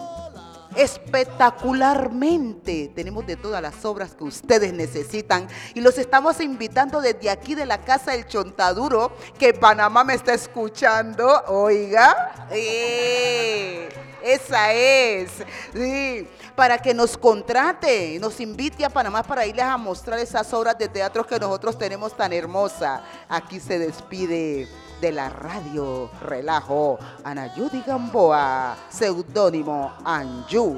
espectacularmente. Tenemos de todas las obras que ustedes necesitan y los estamos invitando desde aquí de la Casa del Chontaduro, que Panamá me está escuchando. Oiga, esa es, sí, para que nos contrate, nos invite a Panamá para irles a mostrar esas obras de teatro que nosotros tenemos tan hermosas. Aquí se despide de la Radio Relajo Ana Judy Gamboa, seudónimo Anju.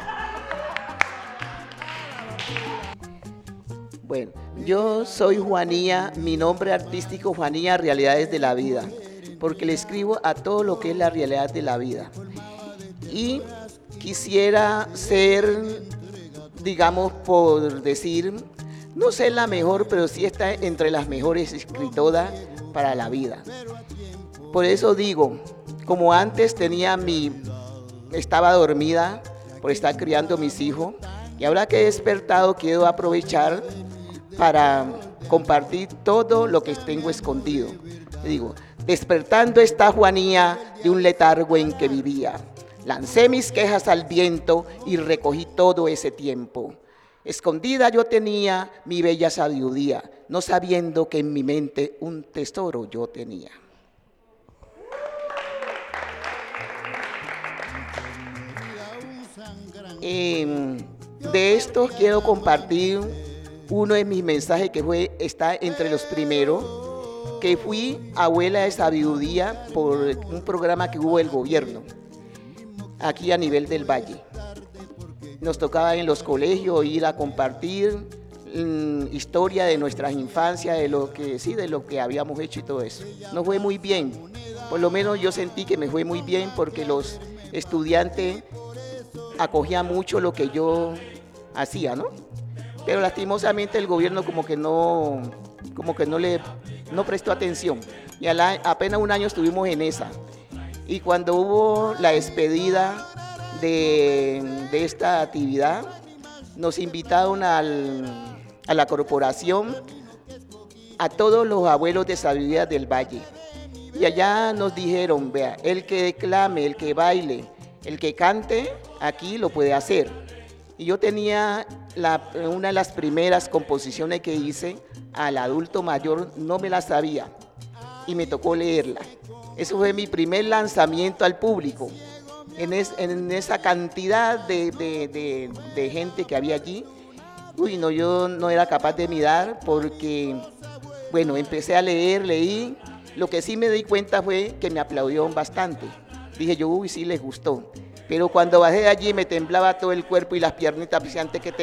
Bueno, yo soy Juanía, mi nombre artístico Juanía Realidades de la Vida, porque le escribo a todo lo que es la realidad de la vida. Y quisiera ser, digamos, por decir, no ser la mejor, pero sí está entre las mejores escritoras para la vida. Por eso digo, como antes estaba dormida por estar criando mis hijos, y ahora que he despertado quiero aprovechar para compartir todo lo que tengo escondido. Digo, despertando está Juanía de un letargo en que vivía. Lancé mis quejas al viento y recogí todo ese tiempo. Escondida yo tenía mi bella sabiduría, no sabiendo que en mi mente un tesoro yo tenía. De esto quiero compartir uno de mis mensajes que está entre los primeros, que fui abuela de sabiduría por un programa que hubo el gobierno, aquí a nivel del Valle. Nos tocaba en los colegios ir a compartir historia de nuestras infancias, de lo que habíamos hecho y todo eso. Nos fue muy bien, por lo menos yo sentí que me fue muy bien porque los estudiantes acogían mucho lo que yo hacía, ¿no? Pero lastimosamente el gobierno como que no prestó atención. Y apenas un año estuvimos en esa. Y cuando hubo la despedida de esta actividad, nos invitaron a la corporación a todos los abuelos de sabiduría del Valle. Y allá nos dijeron, vea, el que declame, el que baile, el que cante, aquí lo puede hacer. Y yo tenía una de las primeras composiciones que hice al adulto mayor, no me la sabía y me tocó leerla. Eso fue mi primer lanzamiento al público. En esa cantidad de gente que había allí, yo no era capaz de mirar porque, bueno, empecé a leí. Lo que sí me di cuenta fue que me aplaudieron bastante. Dije yo, sí les gustó. Pero cuando bajé de allí me temblaba todo el cuerpo y las piernitas hacían teque.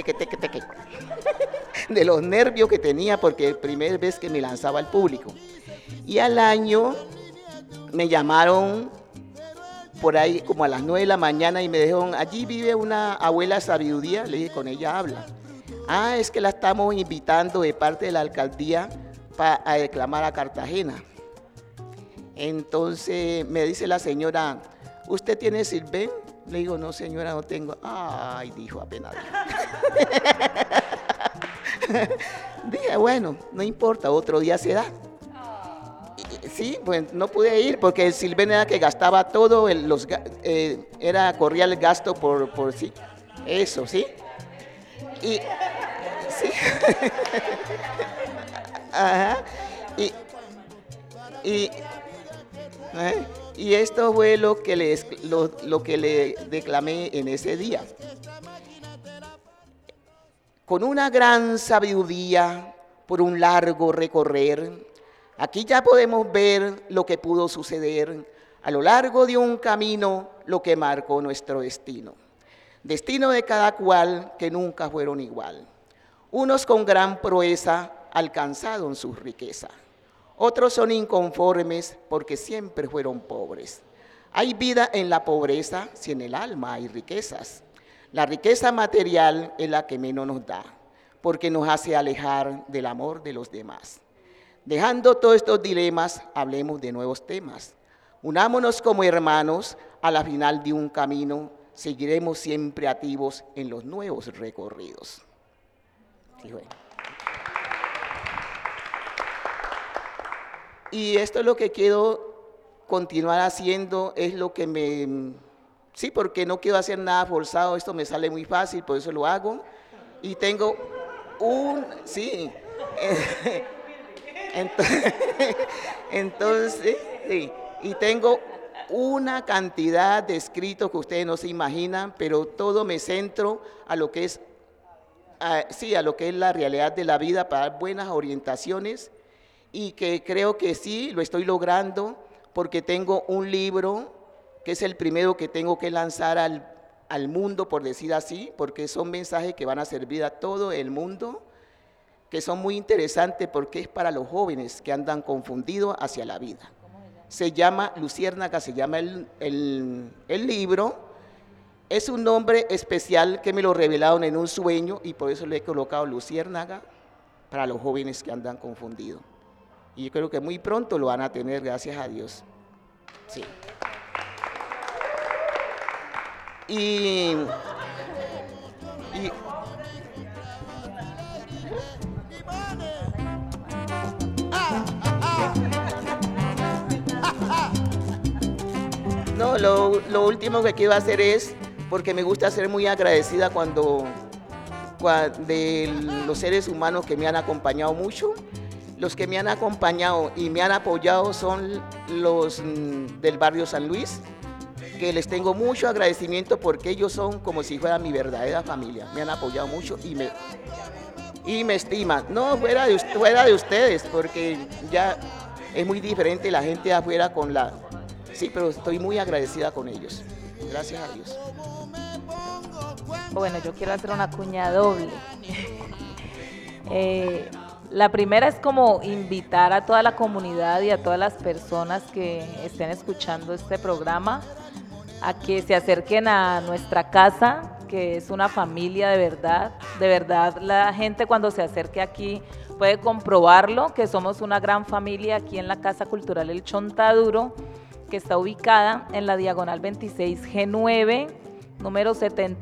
De los nervios que tenía porque es la primera vez que me lanzaba al público. Y al año me llamaron por ahí como a las 9 de la mañana y me dijeron, allí vive una abuela de sabiduría. Le dije, con ella habla. Ah, es que la estamos invitando de parte de la alcaldía a declamar a Cartagena. Entonces me dice la señora, ¿usted tiene Silven? Le digo, no señora, no tengo. Ay, dijo apenas. Dije, bueno, no importa, otro día se da. Sí, pues no pude ir porque el Silven era que gastaba todo, corría el gasto por sí. Eso, ¿sí? Y, sí. Ajá. Y esto fue lo que le declamé en ese día. Con una gran sabiduría por un largo recorrer, aquí ya podemos ver lo que pudo suceder a lo largo de un camino, lo que marcó nuestro destino. Destino de cada cual que nunca fueron igual. Unos con gran proeza alcanzaron su riqueza. Otros son inconformes porque siempre fueron pobres. Hay vida en la pobreza si en el alma hay riquezas. La riqueza material es la que menos nos da, porque nos hace alejar del amor de los demás. Dejando todos estos dilemas, hablemos de nuevos temas. Unámonos como hermanos a la final de un camino, seguiremos siempre activos en los nuevos recorridos. Sí, bueno. Y esto es lo que quiero continuar haciendo, es lo que sí, porque no quiero hacer nada forzado, esto me sale muy fácil, por eso lo hago. Y tengo sí. Entonces, sí, y tengo una cantidad de escritos que ustedes no se imaginan, pero todo me centro a lo que es, a lo que es la realidad de la vida para dar buenas orientaciones. Y que creo que sí, lo estoy logrando porque tengo un libro que es el primero que tengo que lanzar al mundo, por decir así, porque son mensajes que van a servir a todo el mundo, que son muy interesantes porque es para los jóvenes que andan confundidos hacia la vida. Se llama Luciérnaga, se llama el libro. Es un nombre especial que me lo revelaron en un sueño y por eso le he colocado Luciérnaga para los jóvenes que andan confundidos. Y yo creo que muy pronto lo van a tener, gracias a Dios. Sí. No, lo último que quiero hacer es, porque me gusta ser muy agradecida cuando de los seres humanos que me han acompañado mucho. Los que me han acompañado y me han apoyado son los del barrio San Luis, que les tengo mucho agradecimiento porque ellos son como si fuera mi verdadera familia. Me han apoyado mucho y me estiman. No, fuera de ustedes, porque ya es muy diferente la gente de afuera con la... Sí, pero estoy muy agradecida con ellos. Gracias a Dios. Bueno, yo quiero hacer una cuña doble. La primera es como invitar a toda la comunidad y a todas las personas que estén escuchando este programa a que se acerquen a nuestra casa, que es una familia de verdad. De verdad, la gente cuando se acerque aquí puede comprobarlo, que somos una gran familia aquí en la Casa Cultural El Chontaduro, que está ubicada en la diagonal 26G9, número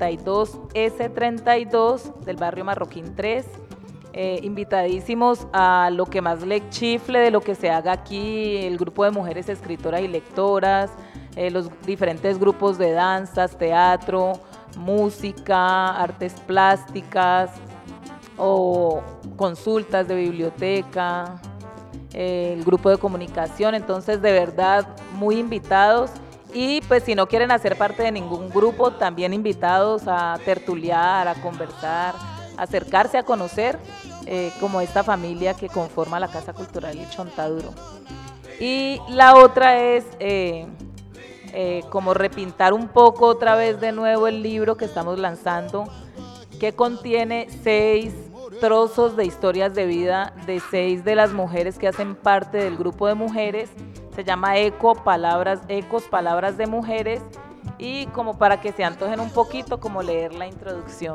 72S32 del barrio Marroquín 3. Invitadísimos a lo que más le chifle de lo que se haga aquí, el grupo de mujeres escritoras y lectoras, los diferentes grupos de danzas, teatro, música, artes plásticas o consultas de biblioteca, el grupo de comunicación. Entonces, de verdad, muy invitados. Y pues si no quieren hacer parte de ningún grupo, también invitados a tertuliar, a conversar, a acercarse a conocer como esta familia que conforma la Casa Cultural El Chontaduro. Y la otra es como repintar un poco otra vez de nuevo el libro que estamos lanzando, que contiene 6 trozos de historias de vida de 6 de las mujeres que hacen parte del grupo de mujeres. Se llama Ecos, Palabras de Mujeres, y como para que se antojen un poquito, como leer la introducción.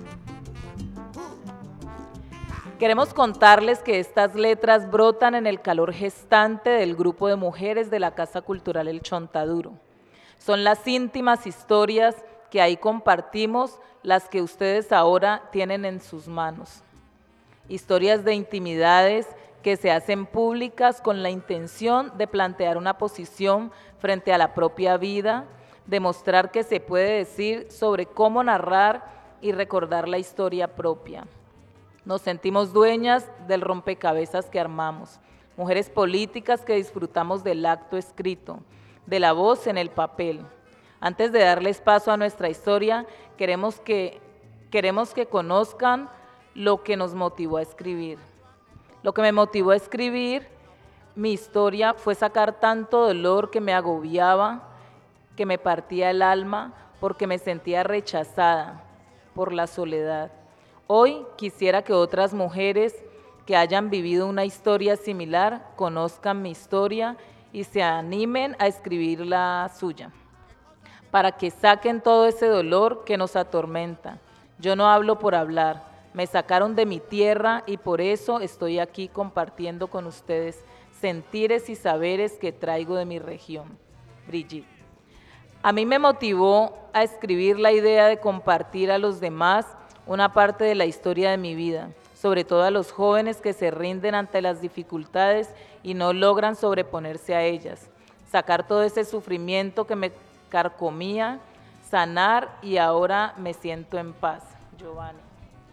Queremos contarles que estas letras brotan en el calor gestante del grupo de mujeres de la Casa Cultural El Chontaduro. Son las íntimas historias que ahí compartimos, las que ustedes ahora tienen en sus manos. Historias de intimidades que se hacen públicas con la intención de plantear una posición frente a la propia vida, demostrar que se puede decir sobre cómo narrar y recordar la historia propia. Nos sentimos dueñas del rompecabezas que armamos, mujeres políticas que disfrutamos del acto escrito, de la voz en el papel. Antes de darles paso a nuestra historia, queremos que conozcan lo que nos motivó a escribir. Lo que me motivó a escribir mi historia fue sacar tanto dolor que me agobiaba, que me partía el alma, porque me sentía rechazada por la soledad. Hoy quisiera que otras mujeres que hayan vivido una historia similar conozcan mi historia y se animen a escribir la suya, para que saquen todo ese dolor que nos atormenta. Yo no hablo por hablar, me sacaron de mi tierra y por eso estoy aquí compartiendo con ustedes sentires y saberes que traigo de mi región. Brigitte. A mí me motivó a escribir la idea de compartir a los demás una parte de la historia de mi vida, sobre todo a los jóvenes que se rinden ante las dificultades y no logran sobreponerse a ellas. Sacar todo ese sufrimiento que me carcomía, sanar, y ahora me siento en paz. Giovanni.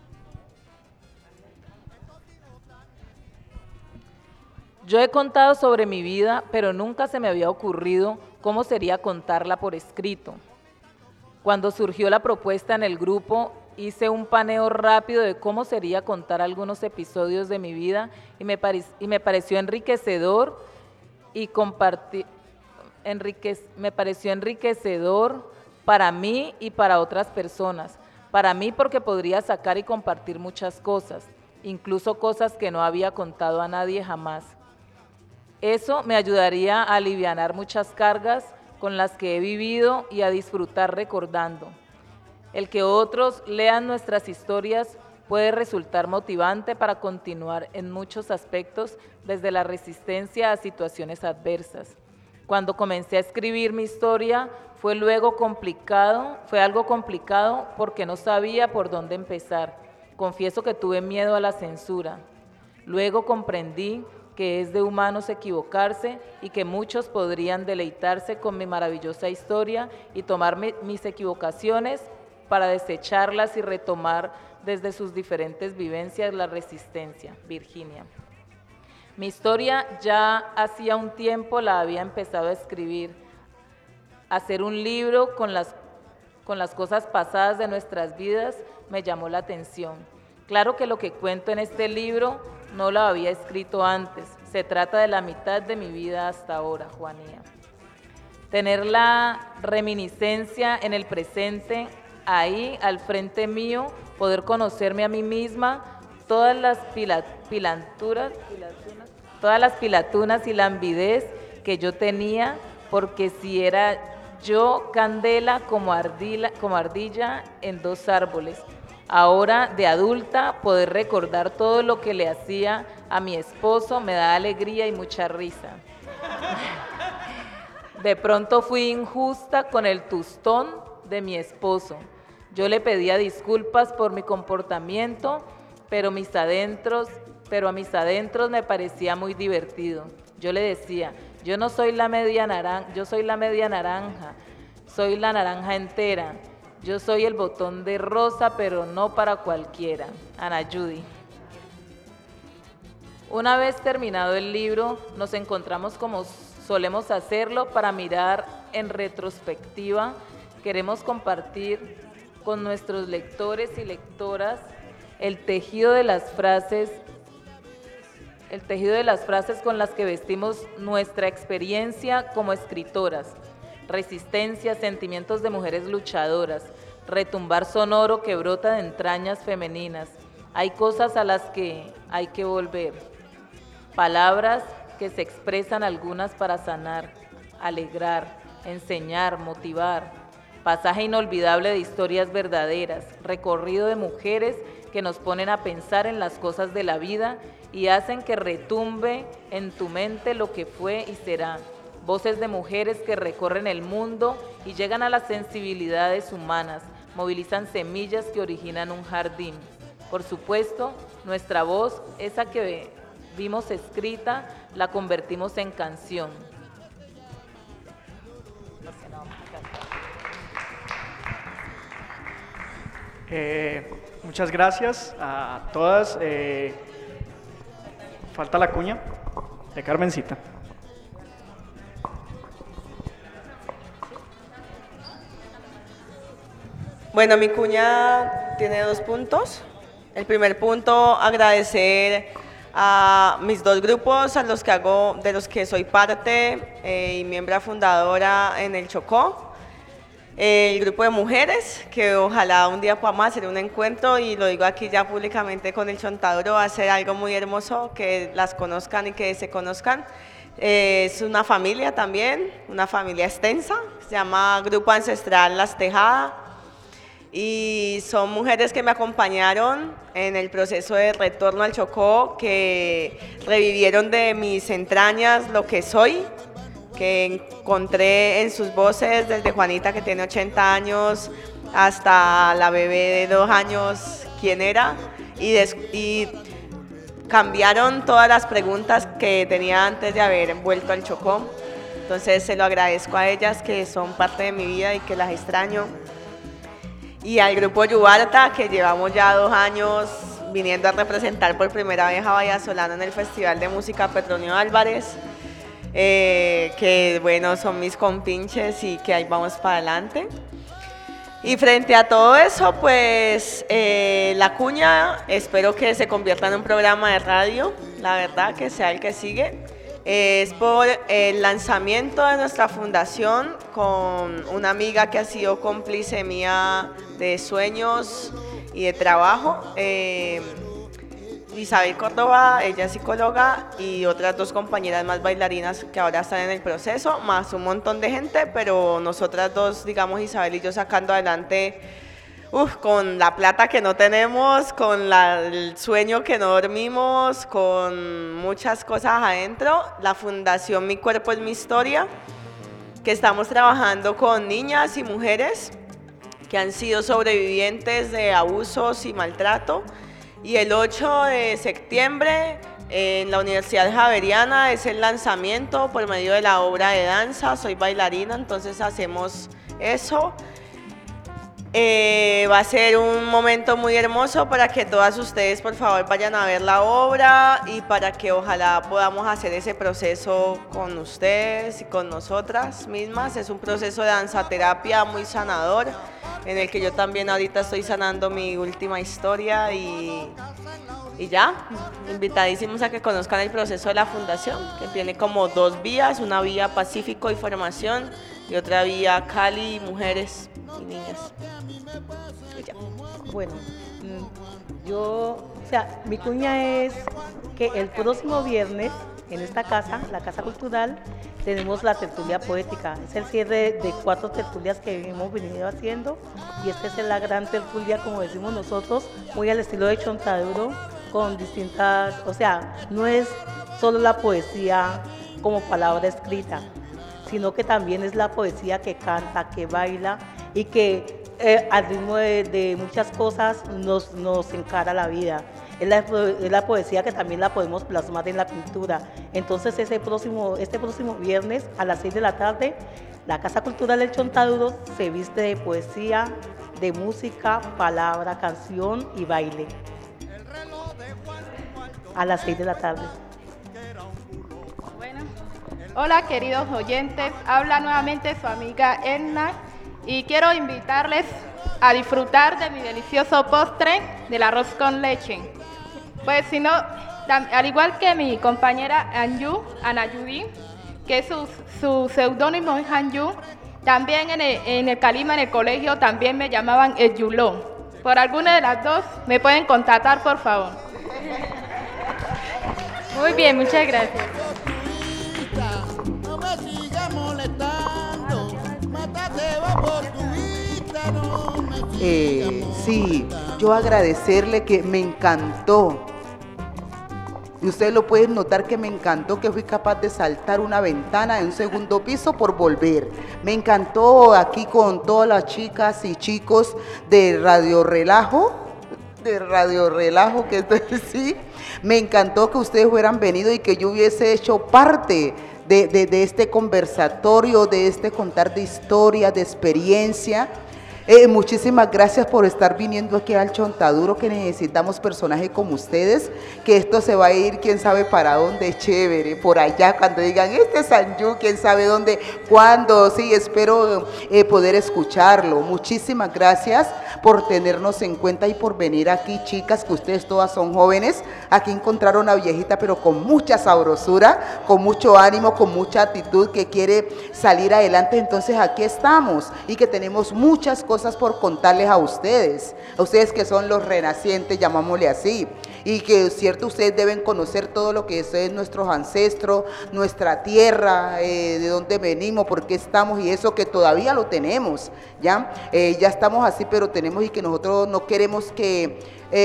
Yo he contado sobre mi vida, pero nunca se me había ocurrido cómo sería contarla por escrito. Cuando surgió la propuesta en el grupo, hice un paneo rápido de cómo sería contar algunos episodios de mi vida y me pareció enriquecedor y me pareció enriquecedor para mí y para otras personas. Para mí porque podría sacar y compartir muchas cosas, incluso cosas que no había contado a nadie jamás. Eso me ayudaría a alivianar muchas cargas con las que he vivido y a disfrutar recordando. El que otros lean nuestras historias puede resultar motivante para continuar en muchos aspectos, desde la resistencia a situaciones adversas. Cuando comencé a escribir mi historia fue algo complicado porque no sabía por dónde empezar. Confieso que tuve miedo a la censura. Luego comprendí que es de humanos equivocarse y que muchos podrían deleitarse con mi maravillosa historia y tomar mis equivocaciones para desecharlas y retomar desde sus diferentes vivencias la resistencia. Virginia. Mi historia ya hacía un tiempo la había empezado a escribir, hacer un libro con las cosas pasadas de nuestras vidas me llamó la atención. Claro que lo que cuento en este libro no lo había escrito antes, se trata de la mitad de mi vida hasta ahora, Juanía. Tener la reminiscencia en el presente, ahí al frente mío, poder conocerme a mí misma, todas las pilatunas y lambidez que yo tenía, porque si era yo candela como ardilla en dos árboles. Ahora, de adulta, poder recordar todo lo que le hacía a mi esposo me da alegría y mucha risa. De pronto fui injusta con el tostón de mi esposo. Yo le pedía disculpas por mi comportamiento, pero a mis adentros me parecía muy divertido. Yo le decía, yo no soy la media naranja, yo soy la media naranja, soy la naranja entera. Yo soy el botón de rosa, pero no para cualquiera. Ana Judy. Una vez terminado el libro, nos encontramos como solemos hacerlo para mirar en retrospectiva. Queremos compartir con nuestros lectores y lectoras el tejido de las frases con las que vestimos nuestra experiencia como escritoras. Resistencia, sentimientos de mujeres luchadoras, retumbar sonoro que brota de entrañas femeninas. Hay cosas a las que hay que volver. Palabras que se expresan algunas para sanar, alegrar, enseñar, motivar. Pasaje inolvidable de historias verdaderas, recorrido de mujeres que nos ponen a pensar en las cosas de la vida y hacen que retumbe en tu mente lo que fue y será. Voces de mujeres que recorren el mundo y llegan a las sensibilidades humanas, movilizan semillas que originan un jardín. Por supuesto, nuestra voz, esa que vimos escrita, la convertimos en canción. Muchas gracias a todas. Falta la cuña de Carmencita. Bueno, mi cuña tiene 2 puntos. El primer punto, agradecer a mis 2 grupos, de los que soy parte y miembro fundadora en el Chocó. El grupo de mujeres, que ojalá un día podamos hacer un encuentro, y lo digo aquí ya públicamente con el Chontaduro, va a ser algo muy hermoso, que las conozcan y que se conozcan. Es una familia también, una familia extensa, se llama Grupo Ancestral Las Tejadas, y son mujeres que me acompañaron en el proceso de retorno al Chocó, que revivieron de mis entrañas lo que soy, que encontré en sus voces, desde Juanita, que tiene 80 años, hasta la bebé de 2 años, quién era, y cambiaron todas las preguntas que tenía antes de haber vuelto al Chocó. Entonces se lo agradezco a ellas, que son parte de mi vida y que las extraño. Y al grupo Yubarta, que llevamos ya 2 años viniendo a representar por primera vez a Vallasolano en el Festival de Música Petronio Álvarez, que bueno, son mis compinches y que ahí vamos para adelante. Y frente a todo eso, pues la cuña, espero que se convierta en un programa de radio, la verdad, que sea el que sigue. Es por el lanzamiento de nuestra fundación con una amiga que ha sido cómplice mía de sueños y de trabajo, Isabel Córdoba, ella es psicóloga, y otras 2 compañeras más bailarinas que ahora están en el proceso, más un montón de gente, pero nosotras 2, digamos, Isabel y yo, sacando adelante, con la plata que no tenemos, con el sueño que no dormimos, con muchas cosas adentro, la Fundación Mi Cuerpo es Mi Historia, que estamos trabajando con niñas y mujeres que han sido sobrevivientes de abusos y maltrato. Y el 8 de septiembre en la Universidad Javeriana es el lanzamiento por medio de la obra de danza. Soy bailarina, entonces hacemos eso. Va a ser un momento muy hermoso para que todas ustedes por favor vayan a ver la obra y para que ojalá podamos hacer ese proceso con ustedes y con nosotras mismas. Es un proceso de danzaterapia muy sanador en el que yo también ahorita estoy sanando mi última historia y ya, invitadísimos a que conozcan el proceso de la fundación, que tiene como 2 vías, una vía Pacífico y formación y otra vía Cali, mujeres y niñas. Y ya. Bueno, mi cuña es que el próximo viernes en esta casa, la Casa Cultural, tenemos la tertulia poética. Es el cierre de 4 tertulias que hemos venido haciendo y esta es la gran tertulia, como decimos nosotros, muy al estilo de Chontaduro, con distintas, no es solo la poesía como palabra escrita, sino que también es la poesía que canta, que baila y que al ritmo de muchas cosas nos encara la vida. Es la poesía que también la podemos plasmar en la pintura. Entonces este próximo viernes a las 6 de la tarde, la Casa Cultural del Chontaduro se viste de poesía, de música, palabra, canción y baile. A las 6 de la tarde. Bueno, hola queridos oyentes, habla nuevamente su amiga Edna y quiero invitarles a disfrutar de mi delicioso postre del arroz con leche. Pues si no, al igual que mi compañera Ana Judy, que su seudónimo es Anju, también en el Calima, en el colegio, también me llamaban el Yuló. Por alguna de las dos me pueden contactar, por favor. Muy bien, muchas gracias. No me sigas molestando, mátate va por tu vista, no me sigas Sí, yo agradecerle que me encantó. Y ustedes lo pueden notar que me encantó que fui capaz de saltar una ventana en un segundo piso por volver. Me encantó aquí con todas las chicas y chicos de Radio Relajo, que sí. Me encantó que ustedes hubieran venido y que yo hubiese hecho parte de este conversatorio, de este contar de historia, de experiencia. Muchísimas gracias por estar viniendo aquí al Chontaduro, que necesitamos personajes como ustedes, que esto se va a ir quién sabe para dónde, chévere, por allá, cuando digan, este es Anju, quién sabe dónde, cuándo, sí, espero poder escucharlo. Muchísimas gracias por tenernos en cuenta y por venir aquí, chicas, que ustedes todas son jóvenes. Aquí encontraron una viejita, pero con mucha sabrosura, con mucho ánimo, con mucha actitud, que quiere salir adelante. Entonces aquí estamos y que tenemos muchas cosas por contarles a ustedes que son los renacientes, llamámosle así, y que es cierto, ustedes deben conocer todo lo que es nuestros ancestros, nuestra tierra, de dónde venimos, por qué estamos, y eso que todavía lo tenemos, ya estamos así, pero tenemos, y que nosotros no queremos que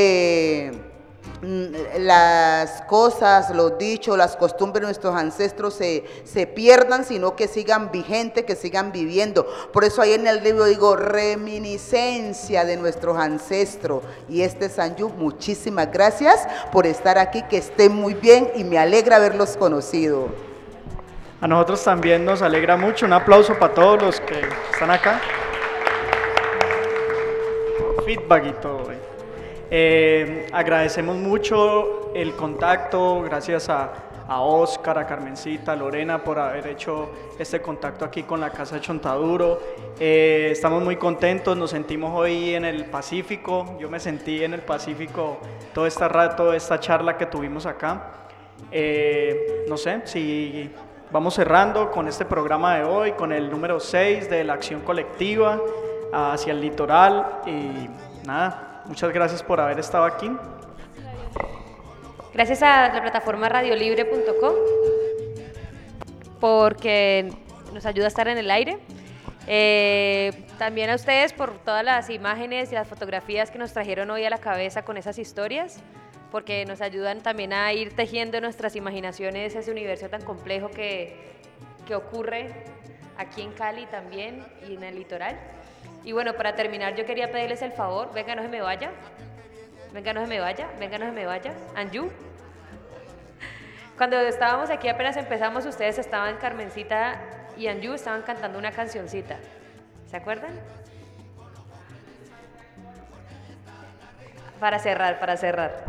las cosas, los dichos, las costumbres de nuestros ancestros se pierdan, sino que sigan vigentes, que sigan viviendo. Por eso ahí en el libro digo reminiscencia de nuestros ancestros. Y este es Anju, muchísimas gracias por estar aquí, que estén muy bien y me alegra haberlos conocido. A nosotros también nos alegra mucho. Un aplauso para todos los que están acá. Feedback y todo. Agradecemos mucho el contacto, gracias a Oscar, a Carmencita, a Lorena por haber hecho este contacto aquí con la Casa de Chontaduro. Estamos muy contentos, nos sentimos hoy en el Pacífico, yo me sentí en el Pacífico todo este rato, esta charla que tuvimos acá. No sé si vamos cerrando con este programa de hoy, con el número 6 de la acción colectiva hacia el litoral y nada. Muchas gracias por haber estado aquí. Gracias a la plataforma radiolibre.com porque nos ayuda a estar en el aire. También a ustedes por todas las imágenes y las fotografías que nos trajeron hoy a la cabeza con esas historias, porque nos ayudan también a ir tejiendo nuestras imaginaciones ese universo tan complejo que ocurre aquí en Cali también y en el litoral. Y bueno, para terminar yo quería pedirles el favor, venga, no se me vaya, Anju. Cuando estábamos aquí apenas empezamos, ustedes estaban, Carmencita y Anju, estaban cantando una cancioncita, ¿se acuerdan? Para cerrar, para cerrar.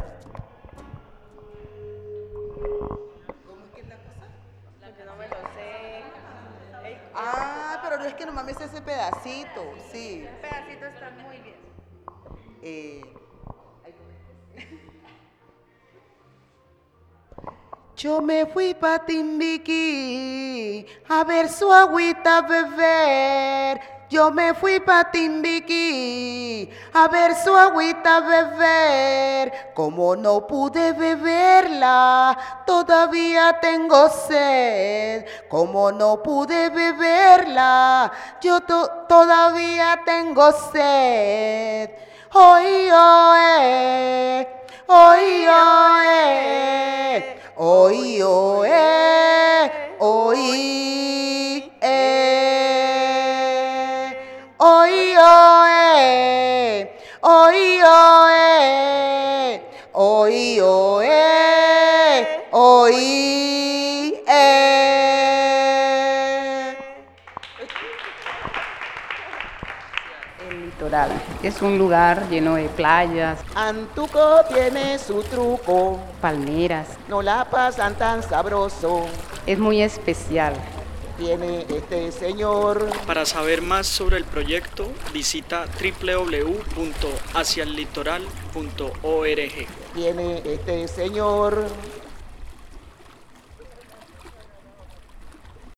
Ah, pero no es que nomás me sé ese pedacito, sí. El pedacito está muy bien. Yo me fui pa' Timbiquí a ver su agüita beber. Yo me fui pa' Timbiquí a ver su agüita beber. Como no pude beberla, todavía tengo sed. Como no pude beberla, yo todavía tengo sed. Oy, oe, oy, oe. Oy, oe, oy, oy, oe, oy, oe, oy, oe, oy, El litoral es un lugar lleno de playas, Antuco tiene su truco, palmeras. no la pasan tan sabroso. Es muy especial. Tiene este señor. Para saber más sobre el proyecto, visita www.haciallitoral.org. Tiene este señor.